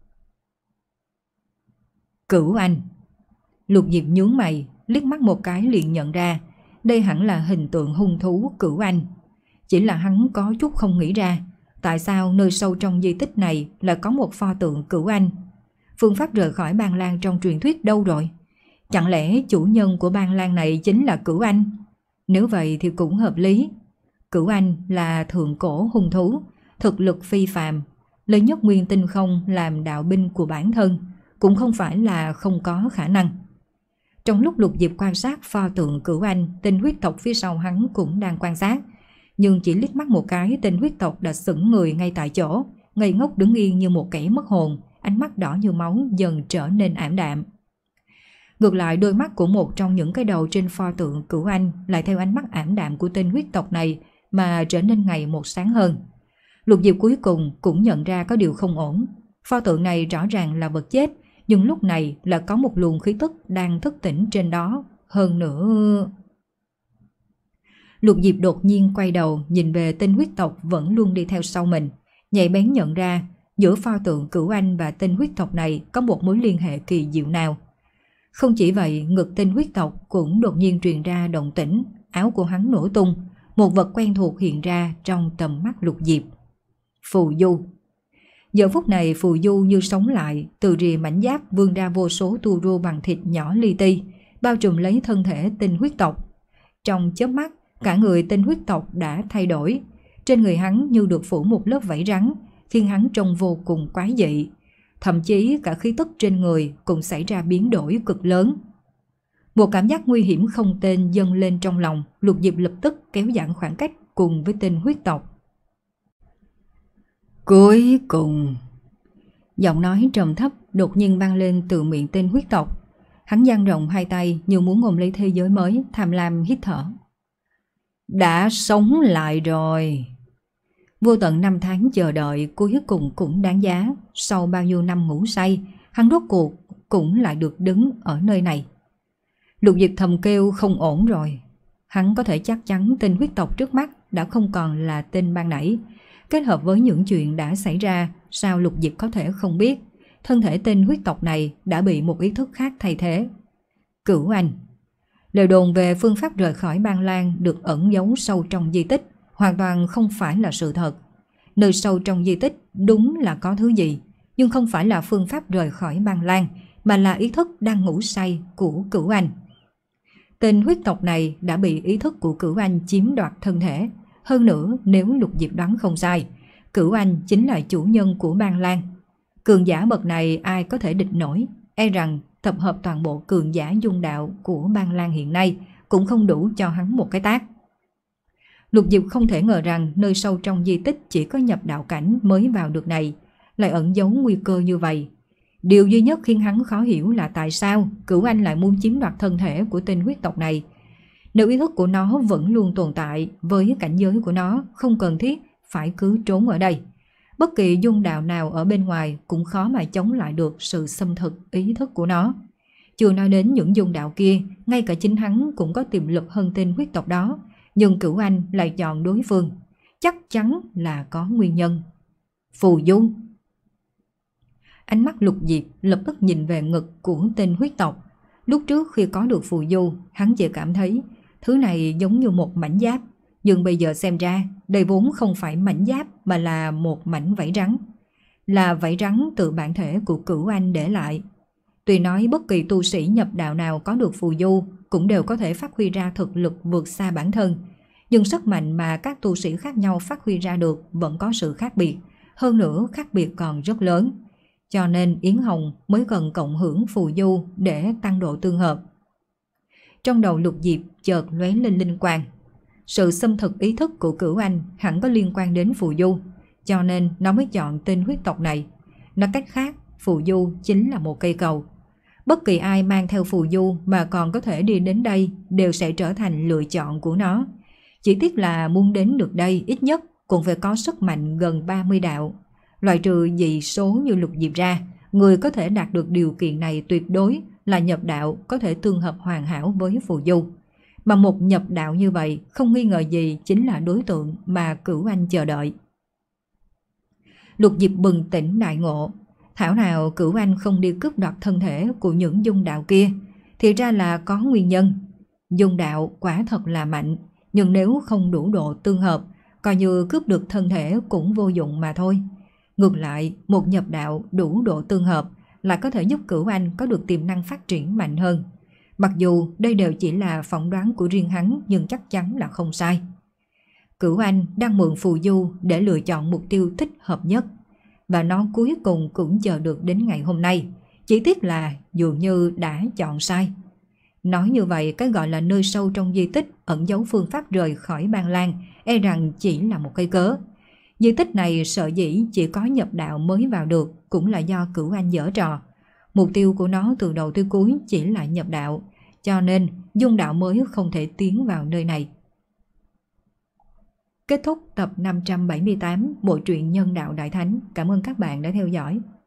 Cửu Anh. Lục Diệp nhướng mày, liếc mắt một cái liền nhận ra, đây hẳn là hình tượng hung thú Cửu Anh. Chỉ là hắn có chút không nghĩ ra, tại sao nơi sâu trong di tích này lại có một pho tượng Cửu Anh? Phương pháp rời khỏi Băng Lan trong truyền thuyết đâu rồi? Chẳng lẽ chủ nhân của Băng Lan này chính là Cửu Anh? Nếu vậy thì cũng hợp lý. Cửu Anh là thượng cổ hung thú, thực lực phi phàm, lấy nhất nguyên tinh không làm đạo binh của bản thân, cũng không phải là không có khả năng. Trong lúc Lục Diệp quan sát pho tượng Cửu Anh, tên huyết tộc phía sau hắn cũng đang quan sát. Nhưng chỉ liếc mắt một cái, tên huyết tộc đã sững người ngay tại chỗ, ngây ngốc đứng yên như một kẻ mất hồn, ánh mắt đỏ như máu dần trở nên ảm đạm. Ngược lại, đôi mắt của một trong những cái đầu trên pho tượng Cửu Anh lại theo ánh mắt ảm đạm của tên huyết tộc này mà trở nên ngày một sáng hơn. Lục Diệp cuối cùng cũng nhận ra có điều không ổn. Pho tượng này rõ ràng là vật chết, nhưng lúc này là có một luồng khí tức đang thức tỉnh trên đó. Hơn nữa... Lục Diệp đột nhiên quay đầu nhìn về tên huyết tộc vẫn luôn đi theo sau mình, nhạy bén nhận ra giữa pho tượng Cửu Anh và tên huyết tộc này có một mối liên hệ kỳ diệu nào. Không chỉ vậy, ngực tên huyết tộc cũng đột nhiên truyền ra động tĩnh, áo của hắn nổ tung, một vật quen thuộc hiện ra trong tầm mắt Lục Diệp. Phù du. Giờ phút này phù du như sống lại, từ rìa mảnh giáp vươn ra vô số tua rua bằng thịt nhỏ li ti, bao trùm lấy thân thể tên huyết tộc. Trong chớp mắt, cả người tên huyết tộc đã thay đổi. Trên người hắn như được phủ một lớp vảy rắn, khiến hắn trông vô cùng quái dị. Thậm chí cả khí tức trên người cũng xảy ra biến đổi cực lớn. Một cảm giác nguy hiểm không tên dâng lên trong lòng, Lục Diệp lập tức kéo giãn khoảng cách cùng với tên huyết tộc. Cuối cùng... Giọng nói trầm thấp đột nhiên vang lên từ miệng tên huyết tộc. Hắn dang rộng hai tay như muốn ôm lấy thế giới mới, tham lam hít thở. Đã sống lại rồi. Vô tận năm tháng chờ đợi cuối cùng cũng đáng giá. Sau bao nhiêu năm ngủ say, hắn rốt cuộc cũng lại được đứng ở nơi này. Lục Diệp thầm kêu không ổn rồi. Hắn có thể chắc chắn tên huyết tộc trước mắt đã không còn là tên ban nãy. Kết hợp với những chuyện đã xảy ra, sao Lục Diệp có thể không biết thân thể tên huyết tộc này đã bị một ý thức khác thay thế. Cửu Anh. Lời đồn về phương pháp rời khỏi Ban Lan được ẩn giấu sâu trong di tích hoàn toàn không phải là sự thật. Nơi sâu trong di tích đúng là có thứ gì, nhưng không phải là phương pháp rời khỏi Ban Lan, mà là ý thức đang ngủ say của Cửu Anh. Tên huyết tộc này đã bị ý thức của Cửu Anh chiếm đoạt thân thể. Hơn nữa, nếu Lục Diệp đoán không sai, Cửu Anh chính là chủ nhân của Ban Lan. Cường giả bậc này ai có thể địch nổi, e rằng tập hợp toàn bộ cường giả dung đạo của Ban Lan hiện nay cũng không đủ cho hắn một cái tát. Lục Diệp không thể ngờ rằng nơi sâu trong di tích chỉ có nhập đạo cảnh mới vào được này, lại ẩn giấu nguy cơ như vậy. Điều duy nhất khiến hắn khó hiểu là tại sao Cửu Anh lại muốn chiếm đoạt thân thể của tên huyết tộc này. Nếu ý thức của nó vẫn luôn tồn tại với cảnh giới của nó, không cần thiết phải cứ trốn ở đây. Bất kỳ dung đạo nào ở bên ngoài cũng khó mà chống lại được sự xâm thực ý thức của nó. Chưa nói đến những dung đạo kia, ngay cả chính hắn cũng có tiềm lực hơn tên huyết tộc đó, nhưng Cửu Anh lại chọn đối phương. Chắc chắn là có nguyên nhân. Phù du. Ánh mắt Lục Diệp lập tức nhìn về ngực của tên huyết tộc. Lúc trước khi có được phù du, hắn chỉ cảm thấy thứ này giống như một mảnh giáp. Nhưng bây giờ xem ra, đây vốn không phải mảnh giáp mà là một mảnh vảy rắn. Là vảy rắn từ bản thể của Cửu Anh để lại. Tuy nói bất kỳ tu sĩ nhập đạo nào có được phù du cũng đều có thể phát huy ra thực lực vượt xa bản thân. Nhưng sức mạnh mà các tu sĩ khác nhau phát huy ra được vẫn có sự khác biệt. Hơn nữa khác biệt còn rất lớn. Cho nên Yến Hồng mới cần cộng hưởng phù du để tăng độ tương hợp. Trong đầu Lục Diệp chợt lóe lên linh quang. Sự xâm thực ý thức của Cửu Anh hẳn có liên quan đến phù du, cho nên nó mới chọn tên huyết tộc này. Nói cách khác, phù du chính là một cây cầu. Bất kỳ ai mang theo phù du mà còn có thể đi đến đây đều sẽ trở thành lựa chọn của nó. Chỉ tiếc là muốn đến được đây ít nhất cũng phải có sức mạnh gần ba mươi đạo. Loại trừ dị số như Lục Diệp ra, người có thể đạt được điều kiện này tuyệt đối là nhập đạo có thể tương hợp hoàn hảo với phù du. Mà một nhập đạo như vậy không nghi ngờ gì chính là đối tượng mà Cửu Anh chờ đợi. Lục Diệp bừng tỉnh đại ngộ. Thảo nào Cửu Anh không đi cướp đoạt thân thể của những dung đạo kia, thì ra là có nguyên nhân. Dung đạo quả thật là mạnh, nhưng nếu không đủ độ tương hợp, coi như cướp được thân thể cũng vô dụng mà thôi. Ngược lại, một nhập đạo đủ độ tương hợp lại có thể giúp Cửu Anh có được tiềm năng phát triển mạnh hơn. Mặc dù đây đều chỉ là phỏng đoán của riêng hắn, nhưng chắc chắn là không sai. Cửu Anh đang mượn phù du để lựa chọn mục tiêu thích hợp nhất. Và nó cuối cùng cũng chờ được đến ngày hôm nay. Chỉ tiếc là dường như đã chọn sai. Nói như vậy, cái gọi là nơi sâu trong di tích ẩn giấu phương pháp rời khỏi Ban Lan e rằng chỉ là một cây cớ. Di tích này sợ dĩ chỉ có nhập đạo mới vào được cũng là do Cửu Anh giở trò. Mục tiêu của nó từ đầu tới cuối chỉ là nhập đạo, cho nên dung đạo mới không thể tiến vào nơi này. Kết thúc tập năm trăm bảy mươi tám bộ truyện Nhân đạo Đại Thánh. Cảm ơn các bạn đã theo dõi.